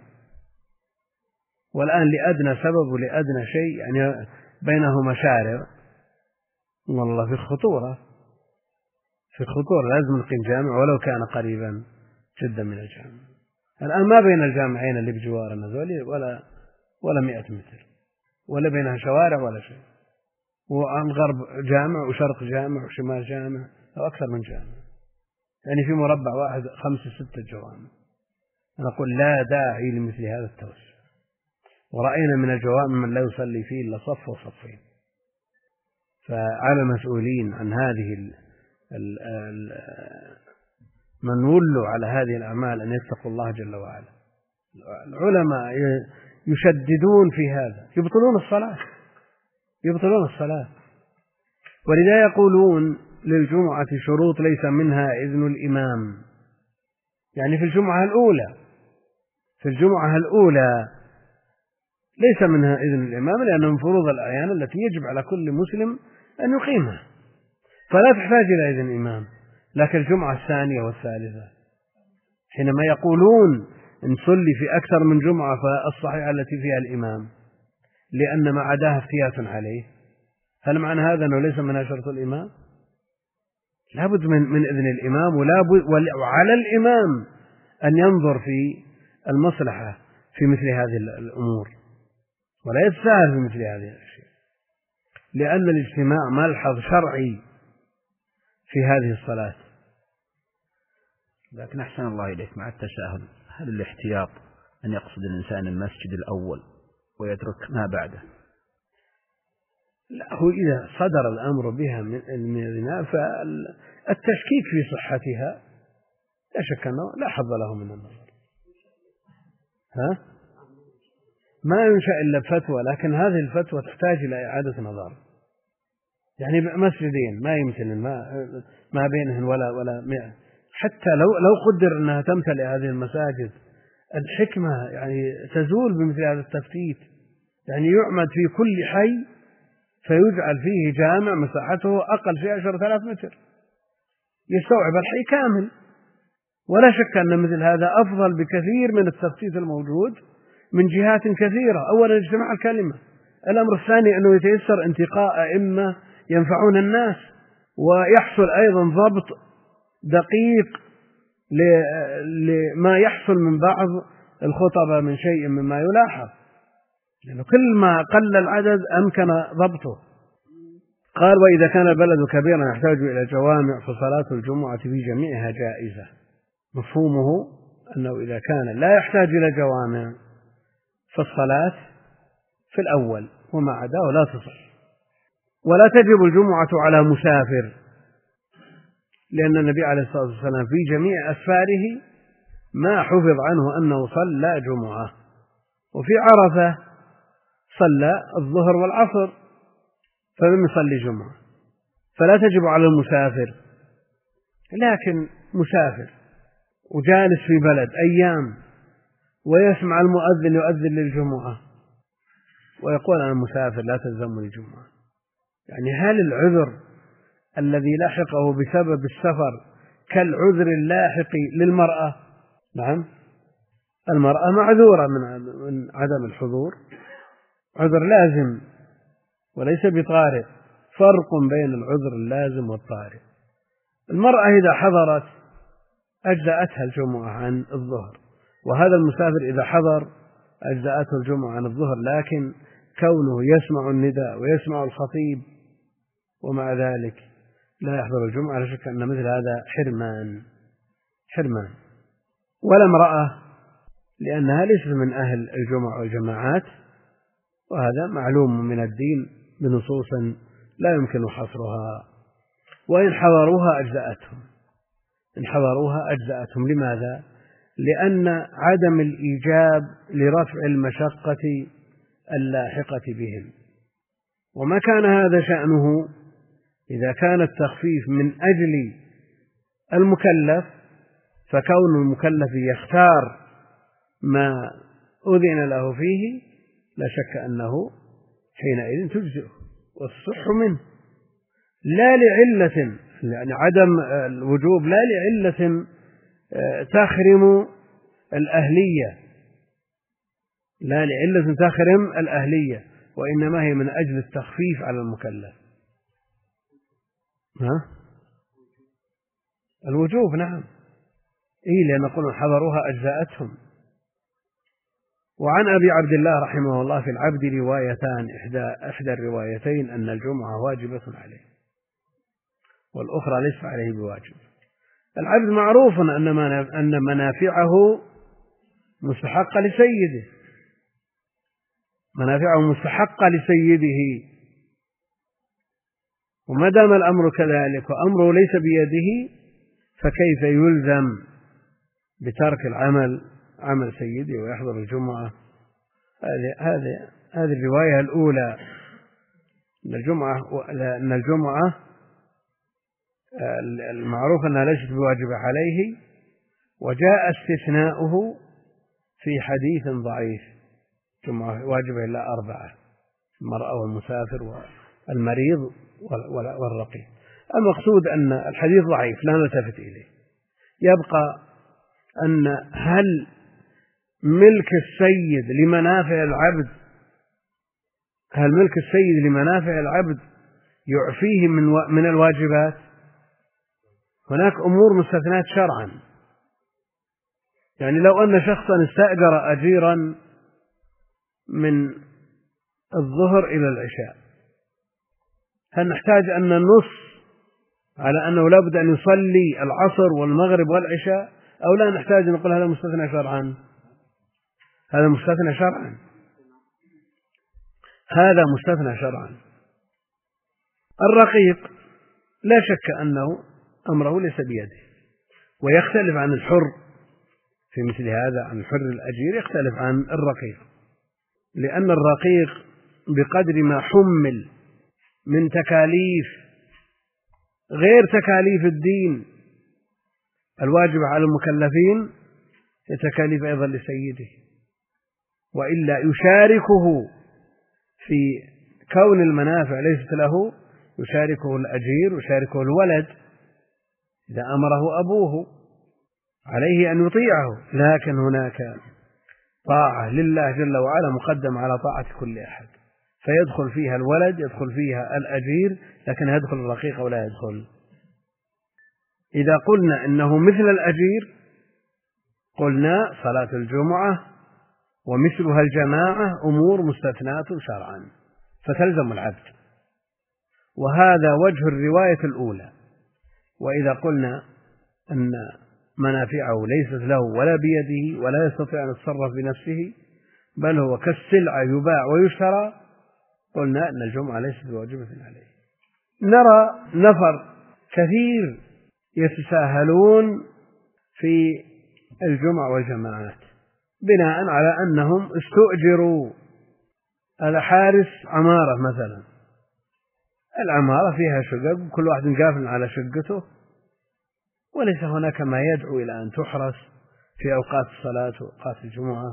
B: والآن لأدنى سبب ولأدنى شيء يعني بينهما شارع، والله في خطورة في خطورة لازم نقيم جامع ولو كان قريبا جدا من الجامع. الآن ما بين الجامعين اللي بجوارنا ذولي ولا ولا مئة متر، ولا بينها شوارع ولا شيء، والغرب جامع وشرق جامع وشمال جامع أو أكثر من جامع، يعني في مربع واحد خمسة ستة جوامع. أنا أقول لا داعي لمثل هذا التوسع، ورأينا من الجوامع من لا يصلي فيه إلا صف وصفين. فعلى المسؤولين عن هذه ال ال ال من ولوا على هذه الأعمال أن يتقوا الله جل وعلا. العلماء يشددون في هذا، يبطلون الصلاة يبطلون الصلاة ولذا يقولون للجمعة شروط ليس منها إذن الإمام. يعني في الجمعة الأولى في الجمعة الأولى ليس منها إذن الإمام، لأنه من فروض الأعيان التي يجب على كل مسلم أن يقيمها، فلا تحتاج إلى إذن الإمام. لكن الجمعة الثانية والثالثة حينما يقولون إن صلي في أكثر من جمعة فالصحيحة التي فيها الإمام لأن ما عداها افتيات عليه، هل معنى هذا أنه ليس منها شرط الإمام؟ لابد من, من إذن الإمام، وعلى الإمام أن ينظر في المصلحة في مثل هذه الأمور ولا يتساهل في مثل هذه الأشياء، لأن الاجتماع ملحظ شرعي في هذه الصلاة.
C: لكن أحسن الله إليك مع التساهل، هل الاحتياط أن يقصد الإنسان المسجد الأول ويترك ما بعده.
B: لا، هو إذا صدر الأمر بها من الإناء فالتشكيك في صحتها لا شك أنه لا حظ له من النظر. ها؟ ما ينشأ إلا بفتوى، لكن هذه الفتوى تحتاج إلى إعادة نظر. يعني مسجدين ما يمكن ما ما بينهن ولا ولا مئة، حتى لو لو قدر أنها تمتلئ هذه المساجد، الحكمة يعني تزول بمثل هذا التفتيت. يعني يعمد في كل حي فيجعل فيه جامع مساحته أقل شيء عشرة آلاف متر يستوعب الحي كامل. ولا شك أن مثل هذا أفضل بكثير من التفتيت الموجود من جهات كثيرة. أولا اجتماع الكلمة، الأمر الثاني أنه يتيسر انتقاء أئمة ينفعون الناس، ويحصل أيضا ضبط دقيق لما يحصل من بعض الخطبة من شيء مما يلاحظ، لأنه كل ما قل العدد أمكن ضبطه. قال: وإذا كان البلد كبيرا يحتاج إلى جوامع فصلاة الجمعة في جميعها جائزة. مفهومه أنه إذا كان لا يحتاج إلى جوامع فالصلاة في الأول وما عداه لا تصح. ولا تجب الجمعة على مسافر، لأن النبي عليه الصلاة والسلام في جميع أسفاره ما حفظ عنه أنه صلى جمعة. وفي عرفة صلى الظهر والعصر فلم يصلي جمعة، فلا تجب على المسافر. لكن مسافر وجالس في بلد أيام ويسمع المؤذن يؤذن للجمعة ويقول أنا مسافر لا تلزمني جمعة، يعني هل العذر الذي لحقه بسبب السفر كالعذر اللاحق للمرأة؟ نعم، المرأة معذورة من عدم الحضور، عذر لازم وليس بطارئ. فرق بين العذر اللازم والطارئ. المرأة إذا حضرت أجزأتها الجمعة عن الظهر، وهذا المسافر إذا حضر أجزأته الجمعة عن الظهر، لكن كونه يسمع النداء ويسمع الخطيب ومع ذلك لا يحضر الجمعة، لا شك أن مثل هذا حرمان حرمان. ولا امرأة، لأنها ليست من أهل الجمع والجماعات، وهذا معلوم من الدين بنصوص لا يمكن حصرها. وإن حضروها أجزأتهم إن حضروها أجزأتهم لماذا؟ لأن عدم الإيجاب لرفع المشقة اللاحقة بهم، وما كان هذا شأنه إذا كان التخفيف من أجل المكلف، فكون المكلف يختار ما أذن له فيه لا شك أنه حينئذ تجزئه والصح منه، لا لعلة، يعني عدم الوجوب لا لعلة تخرم الأهلية لا لعلة تخرم الأهلية وإنما هي من أجل التخفيف على المكلف. ها؟ الوجوب نعم، إيه، لأن نقول حضروها أجزاءتهم. وعن أبي عبد الله رحمه الله في العبد روايتان، إحدى, إحدى الروايتين أن الجمعة واجبة عليه والأخرى ليس عليه بواجب. العبد معروف أن منافعه مستحقة لسيده منافعه مستحقة لسيده وما دام الأمر كذلك وأمره ليس بيده فكيف يلزم بترك العمل عمل سيده ويحضر الجمعة؟ هذه هذه هذه الرواية الأولى أن الجمعة أن الجمعة المعروف أنها ليست بواجبة عليه، وجاء استثناؤه في حديث ضعيف: الجمعة واجبة إلا أربعة: المرأة والمسافر والمريض والرقيق. المقصود أن الحديث ضعيف لا نلتفت إليه. يبقى أن هل ملك السيد لمنافع العبد هل ملك السيد لمنافع العبد يعفيه من من الواجبات؟ هناك أمور مستثنات شرعا، يعني لو أن شخصا استأجر أجيرا من الظهر إلى العشاء، هل نحتاج أن ننص على أنه لابد أن يصلي العصر والمغرب والعشاء، أو لا نحتاج نقول هذا مستثنى شرعا؟ هذا مستثنى شرعا. هذا مستثنى شرعا. الرقيق لا شك أنه أمره ليس بيده، ويختلف عن الحر في مثل هذا، عن الحر الأجير يختلف عن الرقيق، لأن الرقيق بقدر ما حمل من تكاليف غير تكاليف الدين الواجبة على المكلفين يتكاليف أيضا لسيده، وإلا يشاركه في كون المنافع ليست له، يشاركه الأجير، يشاركه الولد إذا أمره أبوه عليه أن يطيعه، لكن هناك طاعة لله جل وعلا مقدم على طاعة كل أحد، فيدخل فيها الولد، يدخل فيها الأجير، لكن يدخل الرقيق ولا يدخل. إذا قلنا إنه مثل الأجير قلنا صلاة الجمعة ومثلها الجماعة أمور مستثنات شرعا فتلزم العبد، وهذا وجه الرواية الأولى. وإذا قلنا أن منافعه ليست له ولا بيده ولا يستطيع أن يتصرف بنفسه بل هو كالسلعة يباع ويشترى، قلنا أن الجمعة ليست بواجبة عليه. نرى نفر كثير يتساهلون في الجمعة والجماعات بناء على أنهم استؤجروا على حارس عمارة مثلا، العمارة فيها شقق وكل واحد قافل على شقته، وليس هناك ما يدعو إلى أن تحرس في أوقات الصلاة وأوقات الجمعة،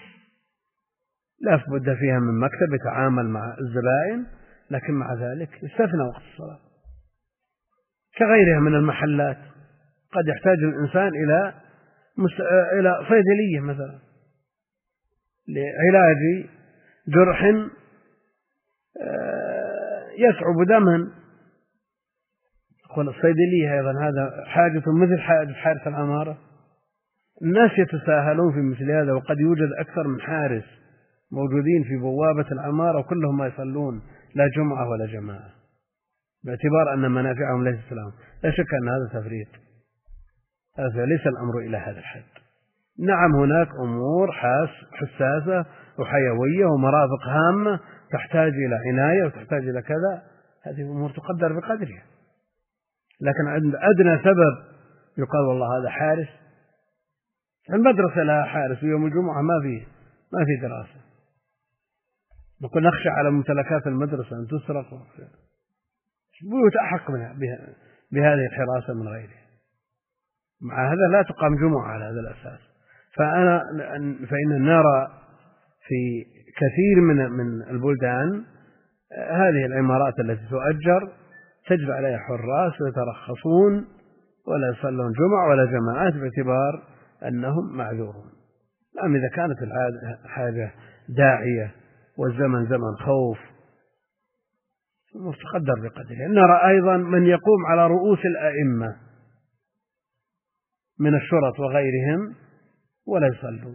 B: لا بد فيها من مكتب يتعامل مع الزبائن، لكن مع ذلك يستثنى وقت الصلاة كغيرها من المحلات. قد يحتاج الإنسان إلى إلى صيدلية مثلا لعلاج جرح يصعب دمه، الصيدلية أيضا هذا حاجة مثل حاجة حارس العمارة. الناس يتساهلون في مثل هذا، وقد يوجد أكثر من حارس موجودين في بوابة العمارة وكلهم ما يصلون لا جمعة ولا جماعة، باعتبار أن منافعهم ليست لهم. لا شك أن هذا تفريط، هذا ليس الأمر إلى هذا الحد. نعم هناك أمور حساسة وحيوية ومرافق هامة تحتاج إلى عناية وتحتاج إلى كذا، هذه أمور تقدر بقدرها، لكن عند أدنى سبب يقال والله هذا حارس، المدرسة لها حارس ويوم الجمعة ما فيه ما في دراسة، نقول نخشى على ممتلكات المدرسة أن تسرق، بيوت أحق بهذه الحراسة من غيره. مع هذا لا تقام جمعة على هذا الأساس. فأنا فإن نرى في كثير من من البلدان هذه العمارات التي تؤجر تجب عليها حراس ويترخصون ولا يصلون جمعة ولا جماعات باعتبار أنهم معذورون. أما إذا كانت الحاجة داعية والزمن زمن خوف متقدر بقدره. نرى أيضا من يقوم على رؤوس الأئمة من الشرط وغيرهم ولا يصلون.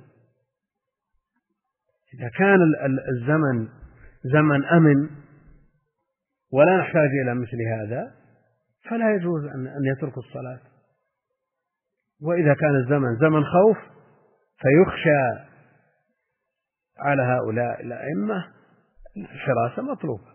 B: إذا كان الزمن زمن أمن ولا نحتاج إلى مثل هذا فلا يجوز أن يتركوا الصلاة، وإذا كان الزمن زمن خوف فيخشى على هؤلاء الأئمة الحراسة مطلوبة،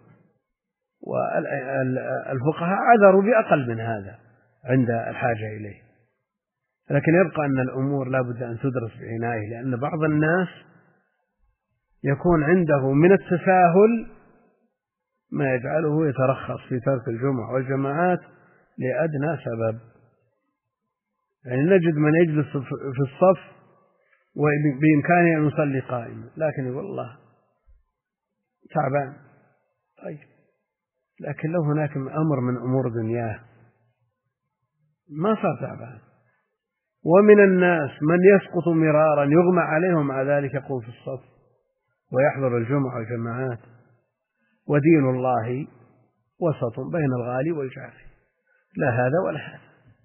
B: والفقهاء عذروا بأقل من هذا عند الحاجة إليه. لكن يبقى أن الأمور لا بد أن تدرس بعناية، لأن بعض الناس يكون عنده من التساهل ما يجعله يترخص في ترك الجمعة والجماعات لأدنى سبب. يعني نجد من يجلس في الصف وبإمكانه أن يصلي قائما، لكن يقول الله تعبان، طيب لكن لو هناك أمر من أمور دنياه ما صار تعبان. ومن الناس من يسقط مرارا يغمى عليهم مع ذلك يقوم في الصف ويحضر الجمعة والجماعات. ودين الله وسط بين الغالي والجافي، لا هذا ولا هذا.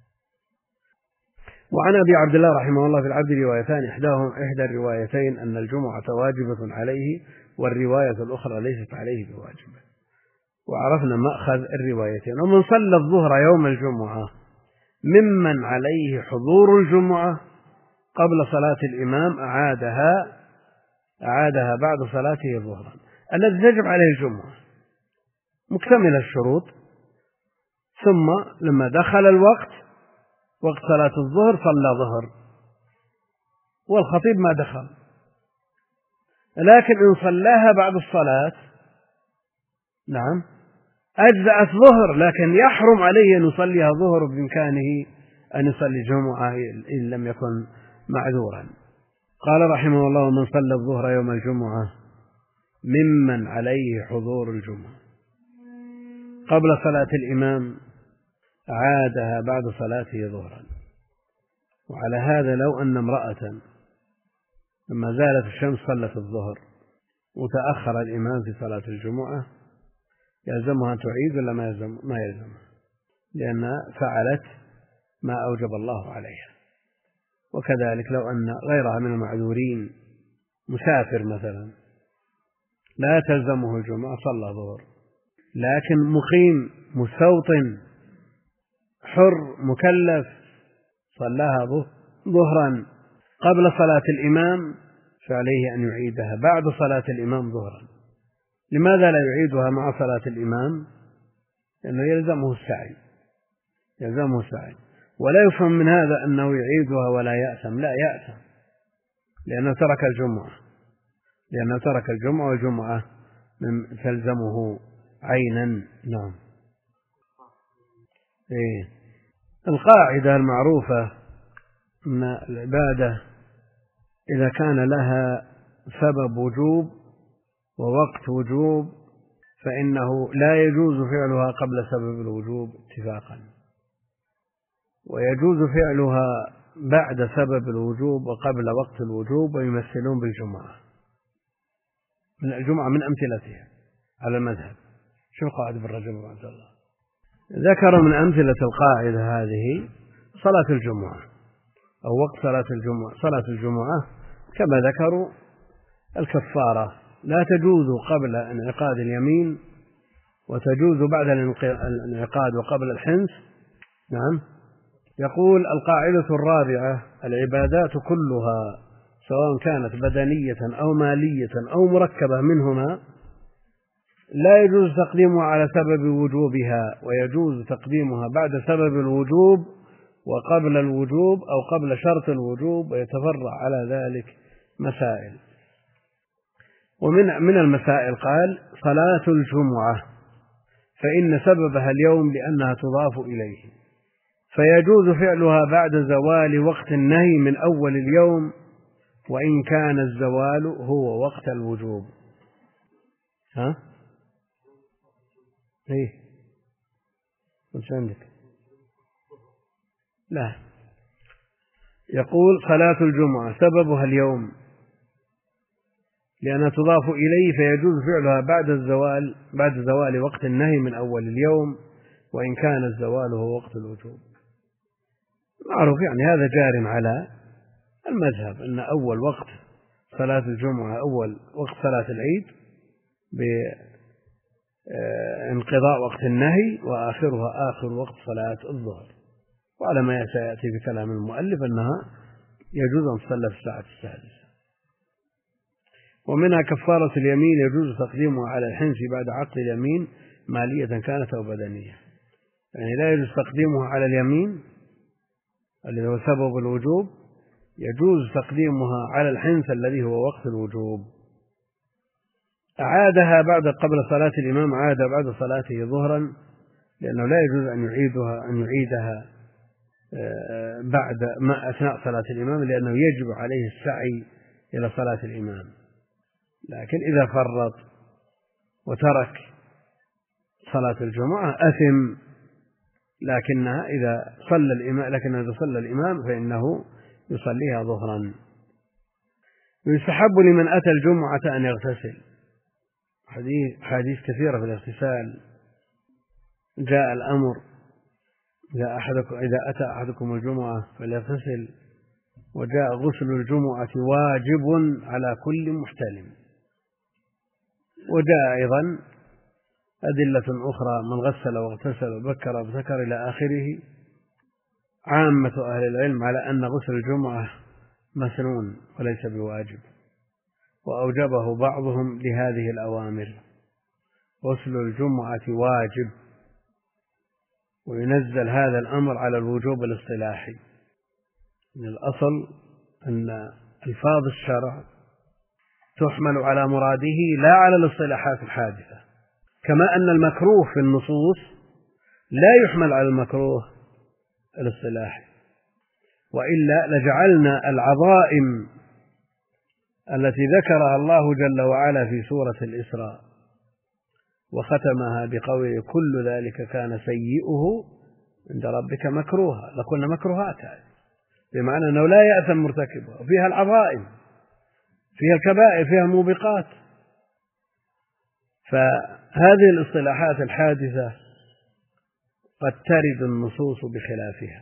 B: وعن أبي عبد الله رحمه الله في العبد روايتان، إحداهم إحدى الروايتين أن الجمعة واجبة عليه، والرواية الأخرى ليست عليه بواجبة. وعرفنا مأخذ الروايتين. ومن صلى الظهر يوم الجمعة ممن عليه حضور الجمعة قبل صلاة الإمام أعادها أعادها بعد صلاته ظهرا، الذي تجب عليه الجمعة مكتمل الشروط، ثم لما دخل الوقت وقت صلاة الظهر صلى ظهر والخطيب ما دخل، لكن إن صلاها بعد الصلاة نعم أجزأت ظهر، لكن يحرم عليه أن يصليها ظهر بإمكانه أن يصلي جمعة إن لم يكن معذورا. قال رحمه الله: من صلى الظهر يوم الجمعة ممن عليه حضور الجمعة قبل صلاة الإمام عادها بعد صلاته ظهرا. وعلى هذا لو أن امرأة لما زالت الشمس صلت الظهر وتأخر الإمام في صلاة الجمعة يلزمها أن تعيد ولا ما يلزم؟ ما يلزمها، لأنها فعلت ما أوجب الله عليها. وكذلك لو أن غيرها من المعذورين مسافر مثلا لا تلزمه الجمعة صلى ظهر، لكن مقيم مستوطن حر مكلف صلاها ظهرا قبل صلاة الإمام فعليه أن يعيدها بعد صلاة الإمام ظهرا. لماذا لا يعيدها مع صلاة الإمام؟ لأنه يلزمه السعي يلزمه السعي ولا يفهم من هذا أنه يعيدها ولا يأثم، لا يأثم، لأنه ترك الجمعة لأنه ترك الجمعة والجمعة تلزمه عينا. نعم. إيه. القاعدة المعروفة أن العبادة إذا كان لها سبب وجوب ووقت وجوب فإنه لا يجوز فعلها قبل سبب الوجوب اتفاقا، ويجوز فعلها بعد سبب الوجوب وقبل وقت الوجوب، ويمثلون بالجمعة من الجمعة من أمثلتها على المذهب. شو قاعدة ابن رجب رحمه الله؟ ذكر من أمثلة القاعدة هذه صلاة الجمعة أو وقت صلاة الجمعة. صلاة الجمعة كما ذكروا الكفارة لا تجوز قبل انعقاد اليمين وتجوز بعد الانعقاد وقبل الحنث. نعم. يقول القاعدة الرابعة: العبادات كلها سواء كانت بدنية أو مالية أو مركبة منهما لا يجوز تقديمها على سبب وجوبها، ويجوز تقديمها بعد سبب الوجوب وقبل الوجوب أو قبل شرط الوجوب، ويتفرع على ذلك مسائل. ومن من المسائل قال: صلاة الجمعة فإن سببها اليوم لأنها تضاف إليه، فيجوز فعلها بعد زوال وقت النهي من أول اليوم وإن كان الزوال هو وقت الوجوب. ها؟ إيه؟ وش عندك؟ لا. يقول: صلاة الجمعة سببها اليوم لأنها تضاف إليه فيجوز فعلها بعد الزوال بعد زوال وقت النهي من أول اليوم وإن كان الزوال هو وقت الوجوب. معروف يعني هذا جار على المذهب أن أول وقت صلاة الجمعة أول وقت صلاة العيد بانقضاء وقت النهي وآخرها آخر وقت صلاة الظهر. وعلى ما سيأتي في كلام المؤلف أنها يجوز أن تصلى في الساعة السادسة. ومنها كفارة اليمين يجوز تقديمها على الحنث بعد عقد اليمين مالية كانت أو بدنية، يعني لا يجوز تقديمها على اليمين الذي هو سبب الوجوب، يجوز تقديمها على الحنث الذي هو وقت الوجوب. أعادها بعد قبل صلاة الإمام عاد بعد صلاته ظهرا، لأنه لا يجوز أن يعيدها أن يعيدها بعد ما أثناء صلاة الإمام، لأنه يجب عليه السعي إلى صلاة الإمام. لكن إذا فرط وترك صلاة الجمعة أثم، لكنها إذا صلى الإمام لكن إذا صلى الإمام فإنه يصليها ظهرا. ويستحب لمن أتى الجمعة أن يغتسل. حديث حديث كثيرة في الاغتسال. جاء الأمر إذا أحدكم إذا أتى أحدكم الجمعة فليغتسل، وجاء غسل الجمعة واجب على كل محتلم. وجاء أيضا أدلة أخرى: من غسل واغتسل وبكر وابتكر إلى آخره. عامة أهل العلم على أن غسل الجمعة مسنون وليس بواجب، وأوجبه بعضهم لهذه الأوامر. غسل الجمعة واجب، وينزل هذا الأمر على الوجوب الاصطلاحي. من الأصل أن ألفاظ الشرع تحمل على مراده لا على الاصطلاحات الحادثة، كما أن المكروه في النصوص لا يحمل على المكروه الاصطلاحي، وإلا لجعلنا العظائم التي ذكرها الله جل وعلا في سورة الإسراء وختمها بقوله كل ذلك كان سيئه عند ربك مكروها، لقلنا مكروهات، بمعنى أنه لا يأثم مرتكبها، وفيها العظائم، فيها الكبائر، فيها الموبقات. فهذه الاصطلاحات الحادثة قد ترد النصوص بخلافها،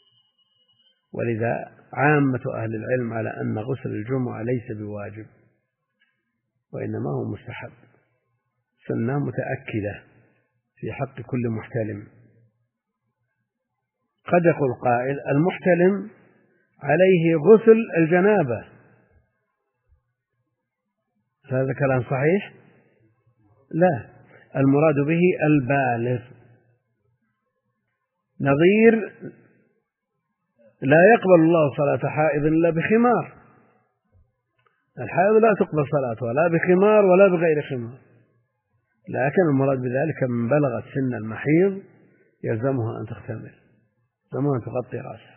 B: ولذا عامة أهل العلم على أن غسل الجمعة ليس بواجب، وإنما هو مستحب، سنة متأكدة في حق كل محتلم. قد يقول قائل المحتلم عليه غسل الجنابة، هذا كلام صحيح؟ لا، المراد به البالغ، نظير لا يقبل الله صلاة حائض إلا بخمار، الحائض لا تقبل صلاتها لا بخمار ولا بغير خمار، لكن المراد بذلك من بلغت سن المحيض يلزمها أن تختمر، يلزمها أن تغطي رأسها.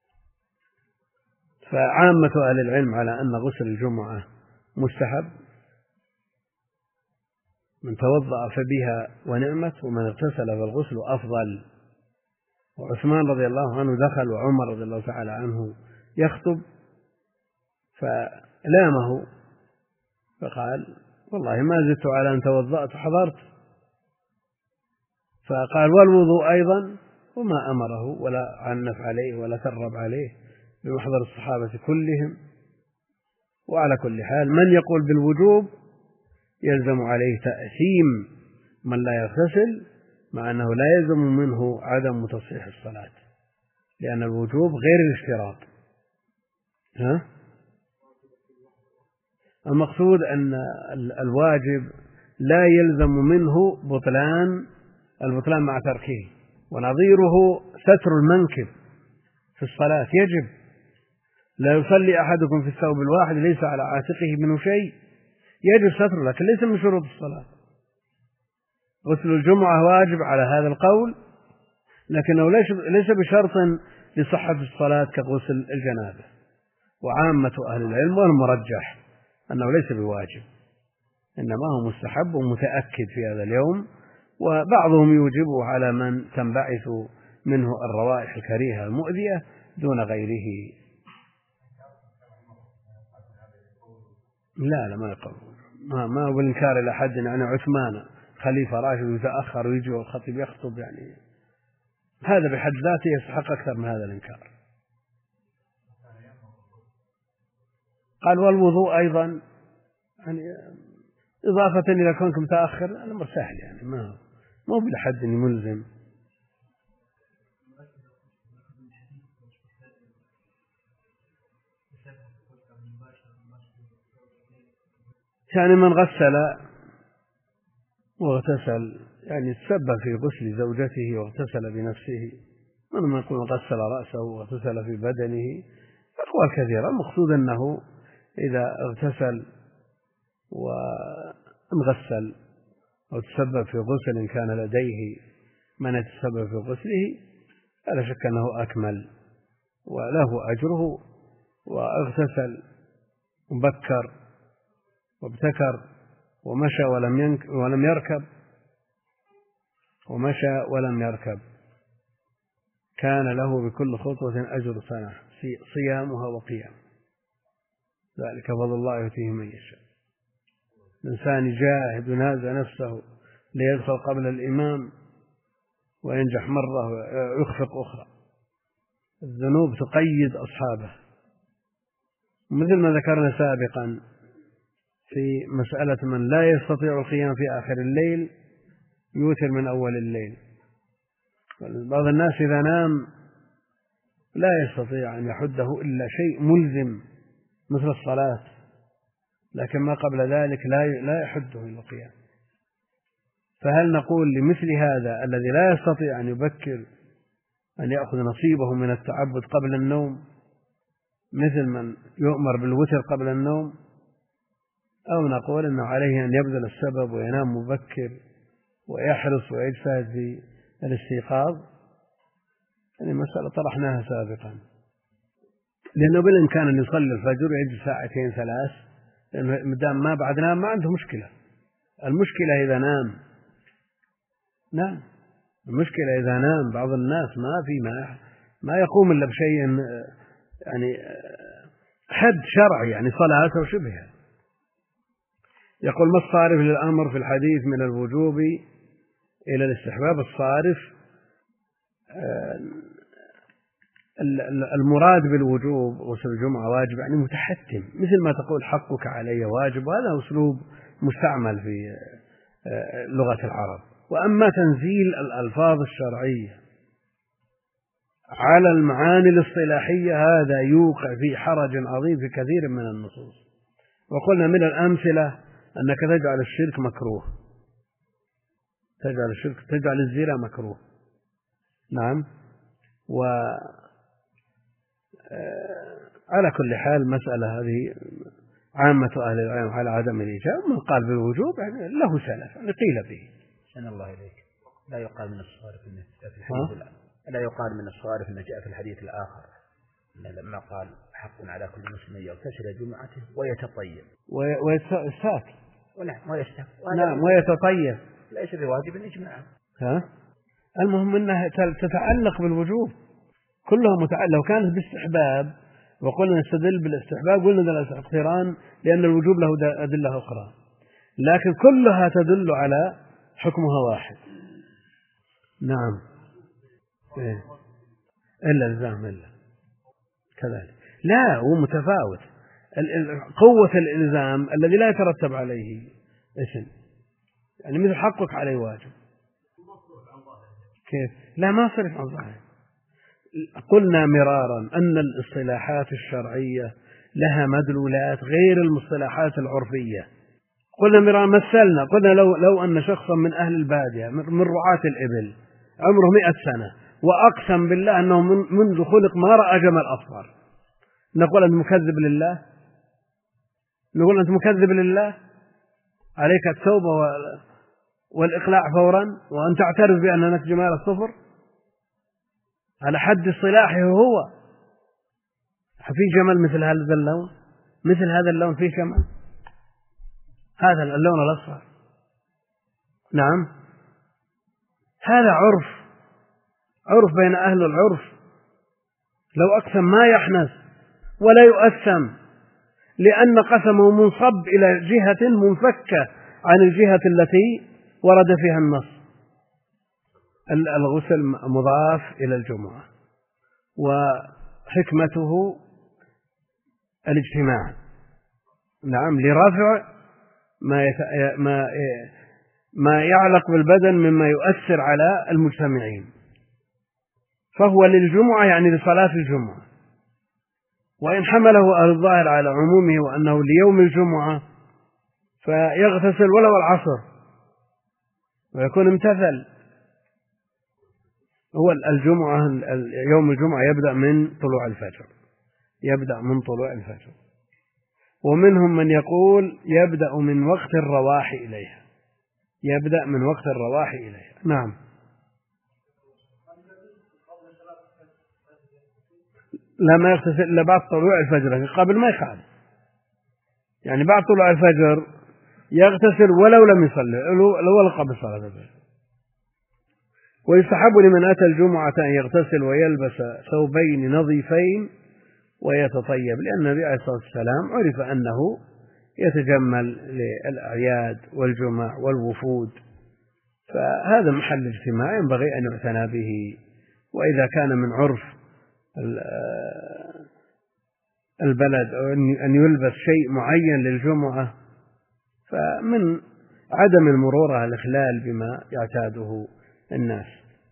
B: فعامة أهل العلم على أن غسل الجمعة مستحب، من توضأ فبها ونعمت، ومن اغتسل فالغسل أفضل. وعثمان رضي الله عنه دخل وعمر رضي الله تعالى عنه يخطب فلامه فقال والله ما زدت على أن توضأت حضرت، فقال والوضوء أيضا، وما أمره ولا عنف عليه ولا ترب عليه بمحضر الصحابة كلهم. وعلى كل حال من يقول بالوجوب يلزم عليه تأثيم من لا يغتسل، مع أنه لا يلزم منه عدم تصحيح الصلاة، لأن الوجوب غير الاشتراط. ها؟ المقصود أن الواجب لا يلزم منه بطلان البطلان مع تركه، ونظيره ستر المنكب في الصلاة يجب، لا يصلي أحدكم في الثوب الواحد ليس على عاتقه منه شيء، يجب ستر، لكن ليس من شروط الصلاة. غسل الجمعة واجب على هذا القول، لكنه ليس بشرط لصحة الصلاة كغسل الجنابة. وعامة أهل العلم والمرجح أنه ليس بواجب، إنما هو مستحب ومتأكد في هذا اليوم، وبعضهم يوجبه على من تنبعث منه الروائح الكريهة المؤذية دون غيره. لا لا ما يقول ما ما هو بالإنكار إلى حد يعني عثمان خليفة راشد ويتأخر ويجي والخطيب يخطب، يعني هذا بحد ذاته يستحق أكثر من هذا الإنكار. قال والوضوء أيضا، يعني إضافة إلى كونكم متأخر الأمر سهل، يعني ما مو بلحد ملزم. يعني من غسل واغتسل يعني تسبب في غسل زوجته واغتسل بنفسه، من ما يقول غسل رأسه واغتسل في بدنه، أقوال كثيرة. المقصود أنه إذا اغتسل وانغسل أو تسبب في غسل كان لديه من يتسبب في غسله فلا شك أنه أكمل وله أجره، واغتسل وبكر وابتكر ومشى ولم ينك ولم يركب ومشى ولم يركب كان له بكل خطوة أجر سنة صيامها وقيام، ذلك فضل الله يؤتيه من يشاء. الإنسان جاهد ينازع نفسه ليدخل قبل الإمام وينجح مرة ويخفق أخرى. الذنوب تقيد أصحابه، مثل ما ذكرنا سابقا في مسألة من لا يستطيع القيام في آخر الليل يوتر من أول الليل. بعض الناس إذا نام لا يستطيع أن يحده إلا شيء ملزم مثل الصلاة، لكن ما قبل ذلك لا لا يحده إلى القيام. فهل نقول لمثل هذا الذي لا يستطيع أن يبكر أن يأخذ نصيبه من التعبد قبل النوم مثل من يؤمر بالوتر قبل النوم، أو نقول أنه عليه أن يبذل السبب وينام مبكر ويحرص ويجتهد في الاستيقاظ؟ هذه مسألة طرحناها سابقا، لأنه بالإمكان أن يصلي الفجر ويجلس ساعتين ثلاث، لأنه مدام ما بعد نام ما عنده مشكلة. المشكلة إذا نام نعم المشكلة إذا نام. بعض الناس ما في ما ما يقوم إلا بشيء يعني حد شرعي، يعني صلاة وشبهها. يقول: ما الصارف للأمر في الحديث من الوجوب إلى الاستحباب؟ الصارف المراد بالوجوب غسل الجمعة واجب، يعني متحتم، مثل ما تقول حقك علي واجب، وهذا أسلوب مستعمل في لغة العرب. وأما تنزيل الألفاظ الشرعية على المعاني الاصطلاحية هذا يوقع في حرج عظيم في كثير من النصوص. وقلنا من الأمثلة أنك تجعل الشرك مكروه، تجعل الشرك تجعل الزنا مكروه. نعم. و على كل حال مسألة هذه عامة أهل العلم على عدم الإجابة. من قال بالوجوب يعني له سلف، يعني قيل به.
C: سن الله إليك، لا يقال من الصارف أنه جاء في الحديث الآخر، لا يقال من الصارف أنه جاء في الحديث الآخر أنه لما قال حق على كل مسلم يغتسل جمعته ويتطيب
B: ويستاك
C: ونعم ويستاك
B: نعم ويتطيب،
C: ليس بواجب إجماعا.
B: ها المهم أنها تتعلق بالوجوب، كلها متعلق. لو كانت باستحباب وقلنا نستدل بالاستحباب قلنا دل اقتران، لأن الوجوب له أدلة أخرى، لكن كلها تدل على حكمها واحد. نعم. إيه؟ إلا الزام إلا كذلك، لا هو متفاوت. قوة الإلزام الذي لا يترتب عليه اسم، يعني مثل حقك عليه واجب. كيف؟ لا ما صرف عن ظاهر. قلنا مرارا أن الاصطلاحات الشرعية لها مدلولات غير المصطلحات العرفية. قلنا مرارا مثلنا، قلنا لو, لو أن شخصا من أهل البادية من رعاة الإبل عمره مئة سنة وأقسم بالله أنه منذ خلق ما رأى جمل أصفر، نقول أنت مكذب لله؟ نقول أنت مكذب لله؟ عليك التوبة والإقلاع فورا وأن تعترف بأن لك جمال الصفر على حد اصطلاحه. هو في جمل مثل هذا اللون، مثل هذا اللون فيه جمل، هذا اللون الأصفر. نعم، هذا عرف عرف بين أهل العرف. لو أقسم ما يحنث ولا يؤثم، لأن قسمه منصب إلى جهة منفكة عن الجهة التي ورد فيها النص. الغسل مضاف إلى الجمعة، وحكمته الاجتماع. نعم، لرفع ما ما ما يعلق بالبدن مما يؤثر على المجتمعين، فهو للجمعة يعني لصلاة الجمعة. وإن حمله أهل الظاهر على عمومه وأنه ليوم الجمعة فيغتسل ولو العصر ويكون امتثل. هو الجمعة يوم الجمعة يبدأ من طلوع الفجر، يبدأ من طلوع الفجر. ومنهم من يقول يبدأ من وقت الرواح إليها، يبدأ من وقت الرواح إليها. نعم. لا ما يغتسل إلا بعد طلوع الفجر قبل ما يخالف، يعني بعد طلوع الفجر يغتسل ولو لم يصلي، لو قبل صلاة الفجر. ويستحب لمن أتى الجمعة أن يغتسل ويلبس ثوبين نظيفين ويتطيب، لأن النبي عليه الصلاة والسلام عرف أنه يتجمل للأعياد والجمع والوفود، فهذا محل اجتماع ينبغي أن يعتنى به. وإذا كان من عرف البلد أن يلبس شيء معين للجمعة، فمن عدم المرورة الإخلال بما يعتاده الناس.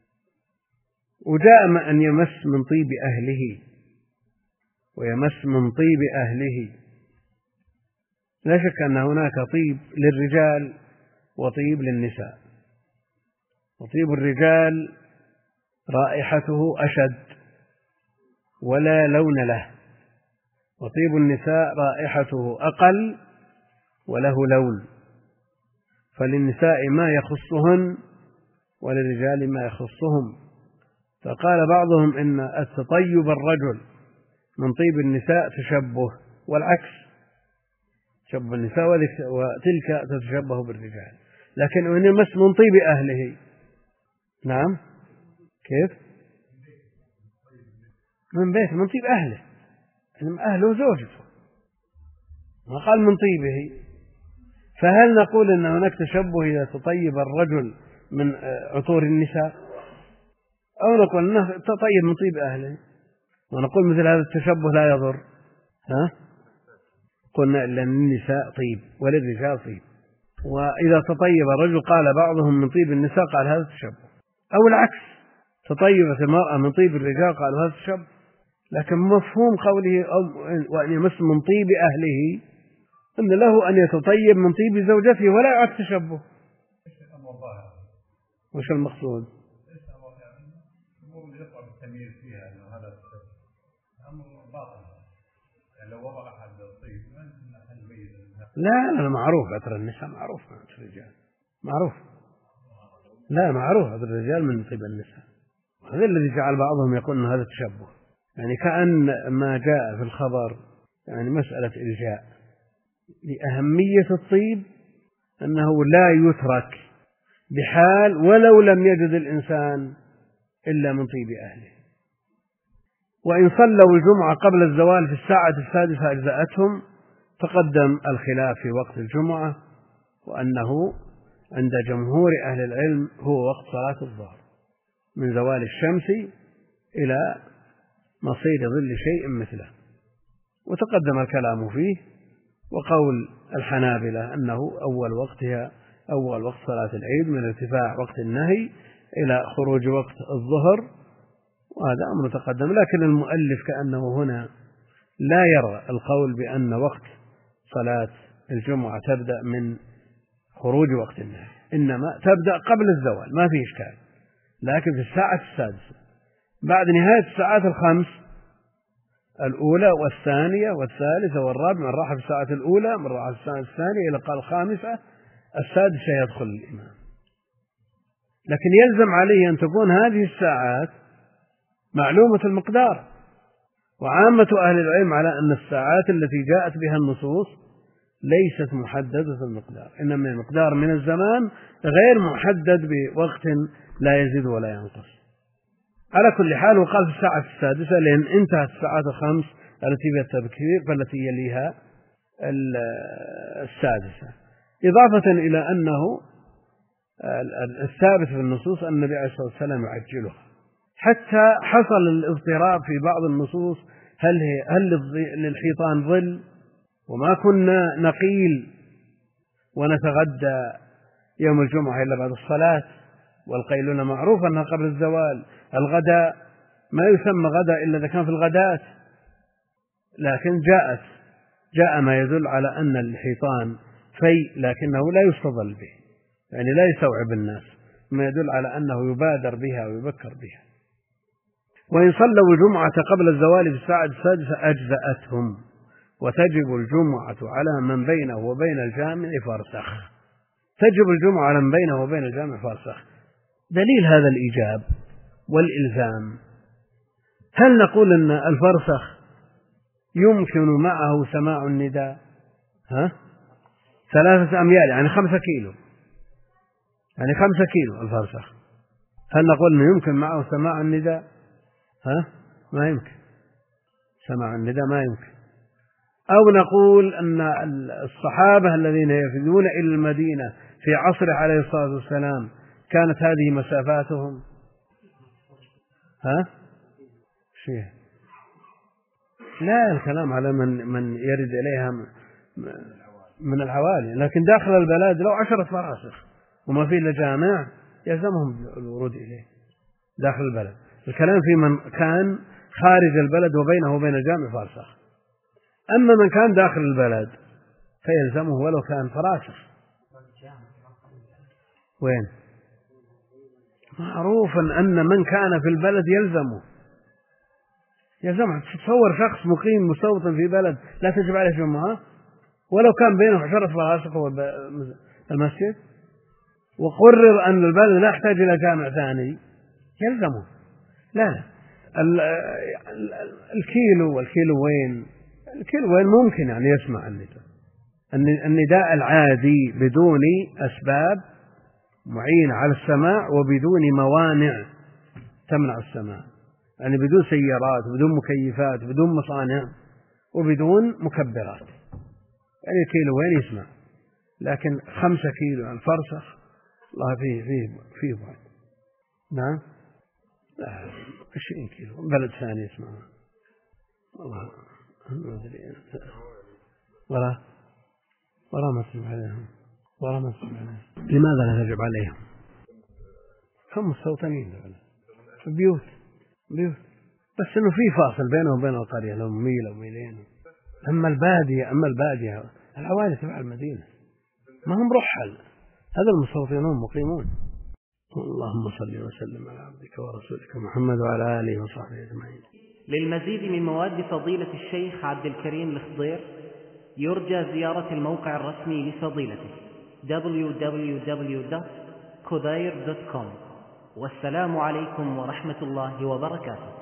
B: وجاء أن يمس من طيب أهله ويمس من طيب أهله، لا شك أن هناك طيب للرجال وطيب للنساء. وطيب الرجال رائحته أشد ولا لون له، وطيب النساء رائحته أقل وله لون، فللنساء ما يخصهن وللرجال ما يخصهم. فقال بعضهم إن التطيب الرجل من طيب النساء تشبه، والعكس، تشبه النساء وتلك تتشبه بالرجال. لكن إن يمس من طيب أهله. نعم، كيف؟ من بيت، من طيب أهله، أهله زوجته، ما قال من طيبه. فهل نقول أن هناك تشبه إذا تطيب الرجل من عطور النساء، أو نقول أنه تطيب من طيب أهله ونقول مثل هذا التشبه لا يضر؟ ها؟ قلنا إلا أن النساء طيب وللرجال طيب. وإذا تطيب الرجل قال بعضهم من طيب النساء قال هذا تشبه، أو العكس، تطيبت المرأة من طيب الرجال قالوا هذا تشبه. لكن مفهوم قوله وأن يمس من طيب أهله أن له أن يتطيب من طيب زوجته ولا يعد تشبه. وش المقصود؟
D: الأمور اللي يقع بالتمييز فيها أنه هذا أمر باطل، يعني لو وضع أحد الطيب ما يمكن أن يميز.
B: لا لا، معروف عطر النساء، معروف عطر الرجال، معروف. لا، معروف عطر الرجال من طيب النساء. هذا الذي جعل بعضهم يقول أن هذا تشبه، يعني كأن ما جاء في الخبر يعني مسألة إلجاء لأهمية الطيب، أنه لا يترك بحال ولو لم يجد الإنسان إلا من طيب أهله. وإن صلوا الجمعة قبل الزوال في الساعة السادسة أجزأتهم. تقدم الخلاف في وقت الجمعة، وأنه عند جمهور أهل العلم هو وقت صلاة الظهر من زوال الشمس إلى مصير ظل شيء مثله. وتقدم الكلام فيه، وقول الحنابلة أنه أول وقتها أول وقت صلاة العيد من ارتفاع وقت النهي إلى خروج وقت الظهر، وهذا أمر تقدم. لكن المؤلف كأنه هنا لا يرى القول بأن وقت صلاة الجمعة تبدأ من خروج وقت النهي، إنما تبدأ قبل الزوال، ما في إشكال، لكن في الساعة السادسة بعد نهاية الساعات الخمس الأولى والثانية والثالثة والرابعة. من راح في الساعة الأولى، من راح في الساعة الثانية إلى قال الخامسة، السادسة يدخل الإمام. لكن يلزم عليه أن تكون هذه الساعات معلومة المقدار. وعامة أهل العلم على أن الساعات التي جاءت بها النصوص ليست محددة المقدار، إنما المقدار من الزمان غير محدد بوقت لا يزيد ولا ينقص. على كل حال، وقال في الساعة السادسة لأن انتهت الساعات الخمس التي فيها التبكير، فالتي يليها السادسة. إضافة إلى أنه الثابت في النصوص أن النبي عليه الصلاة والسلام يعجلها، حتى حصل الاضطراب في بعض النصوص، هل هل للحيطان ظل؟ وما كنا نقيل ونتغدى يوم الجمعة إلا بعد الصلاة، والقيلولة معروف أنها قبل الزوال. الغداء ما يسمى غداء إلا إذا كان في الغداة، لكن جاءت جاء ما يدل على أن الحيطان في، لكنه لا يستظل به، يعني لا يستوعب الناس، ما يدل على أنه يبادر بها ويبكر بها. وإن صلوا الجمعة قبل الزوال في الساعة السادسة أجزأتهم. وتجب الجمعة على من بينه وبين الجامع فرسخ. تجب الجمعة على من بينه وبين الجامع فرسخ. دليل هذا الإيجاب والإلزام، هل نقول أن الفرسخ يمكن معه سماع النداء؟ ها؟ ثلاثة أميال يعني خمسة كيلو، يعني خمسة كيلو الفرسخ، هل نقول أنه يمكن معه سماع النداء؟ ها؟ ما يمكن سماع النداء، ما يمكن. أو نقول أن الصحابة الذين يفدون إلى المدينة في عصره عليه الصلاة والسلام كانت هذه مسافاتهم؟ ها؟ شيء لا، الكلام على من من يرد إليها من العوالي، لكن داخل البلد لو عشرة فراسخ وما في إلا جامع يلزمهم الورود إليه داخل البلد. الكلام في من كان خارج البلد وبينه وبين الجامع فرسخ. أما من كان داخل البلد فيلزمه ولو كان فراسخ. وين؟ معروف أن من كان في البلد يلزمه يلزمه. تتصور شخص مقيم مستوطن في بلد لا تجب عليه جمعة ولو كان بينه عشرة فراسخ هو المسجد، وقرر أن البلد لا يحتاج إلى جامع ثاني، يلزمه. لا لا الكيلو والكيلوين الكيلوين ممكن يعني يسمع النداء النداء العادي بدون أسباب معينة على السماع وبدون موانع تمنع السماع، يعني بدون سيارات بدون مكيفات بدون مصانع وبدون مكبرات، يعني كيلوين يسمع. لكن خمسة كيلو الفرسخ الله فيه فيه فيه بعد. نعم لا عشرين كيلو بلد ثاني يسمع والله ما أدري. ولا ولا ما تجب عليهم ولا ما تجب عليهم. لماذا لا تجب عليهم؟ هم مستوطنين في بيوت بيوت بس إنه في فاصل بينه وبين القرية لو ميل أو ميلين. أما البادية أما البادية العوالي تبع المدينة ما هم رحل، هذا المستوطنون مقيمون. اللهم صل وسلم على عبدك ورسولك محمد وعلى آله وصحبه أجمعين.
A: للمزيد من مواد فضيلة الشيخ عبد الكريم الخضير يرجى زيارة الموقع الرسمي لفضيلته دبليو دبليو دبليو دوت خضير دوت كوم. والسلام عليكم ورحمة الله وبركاته.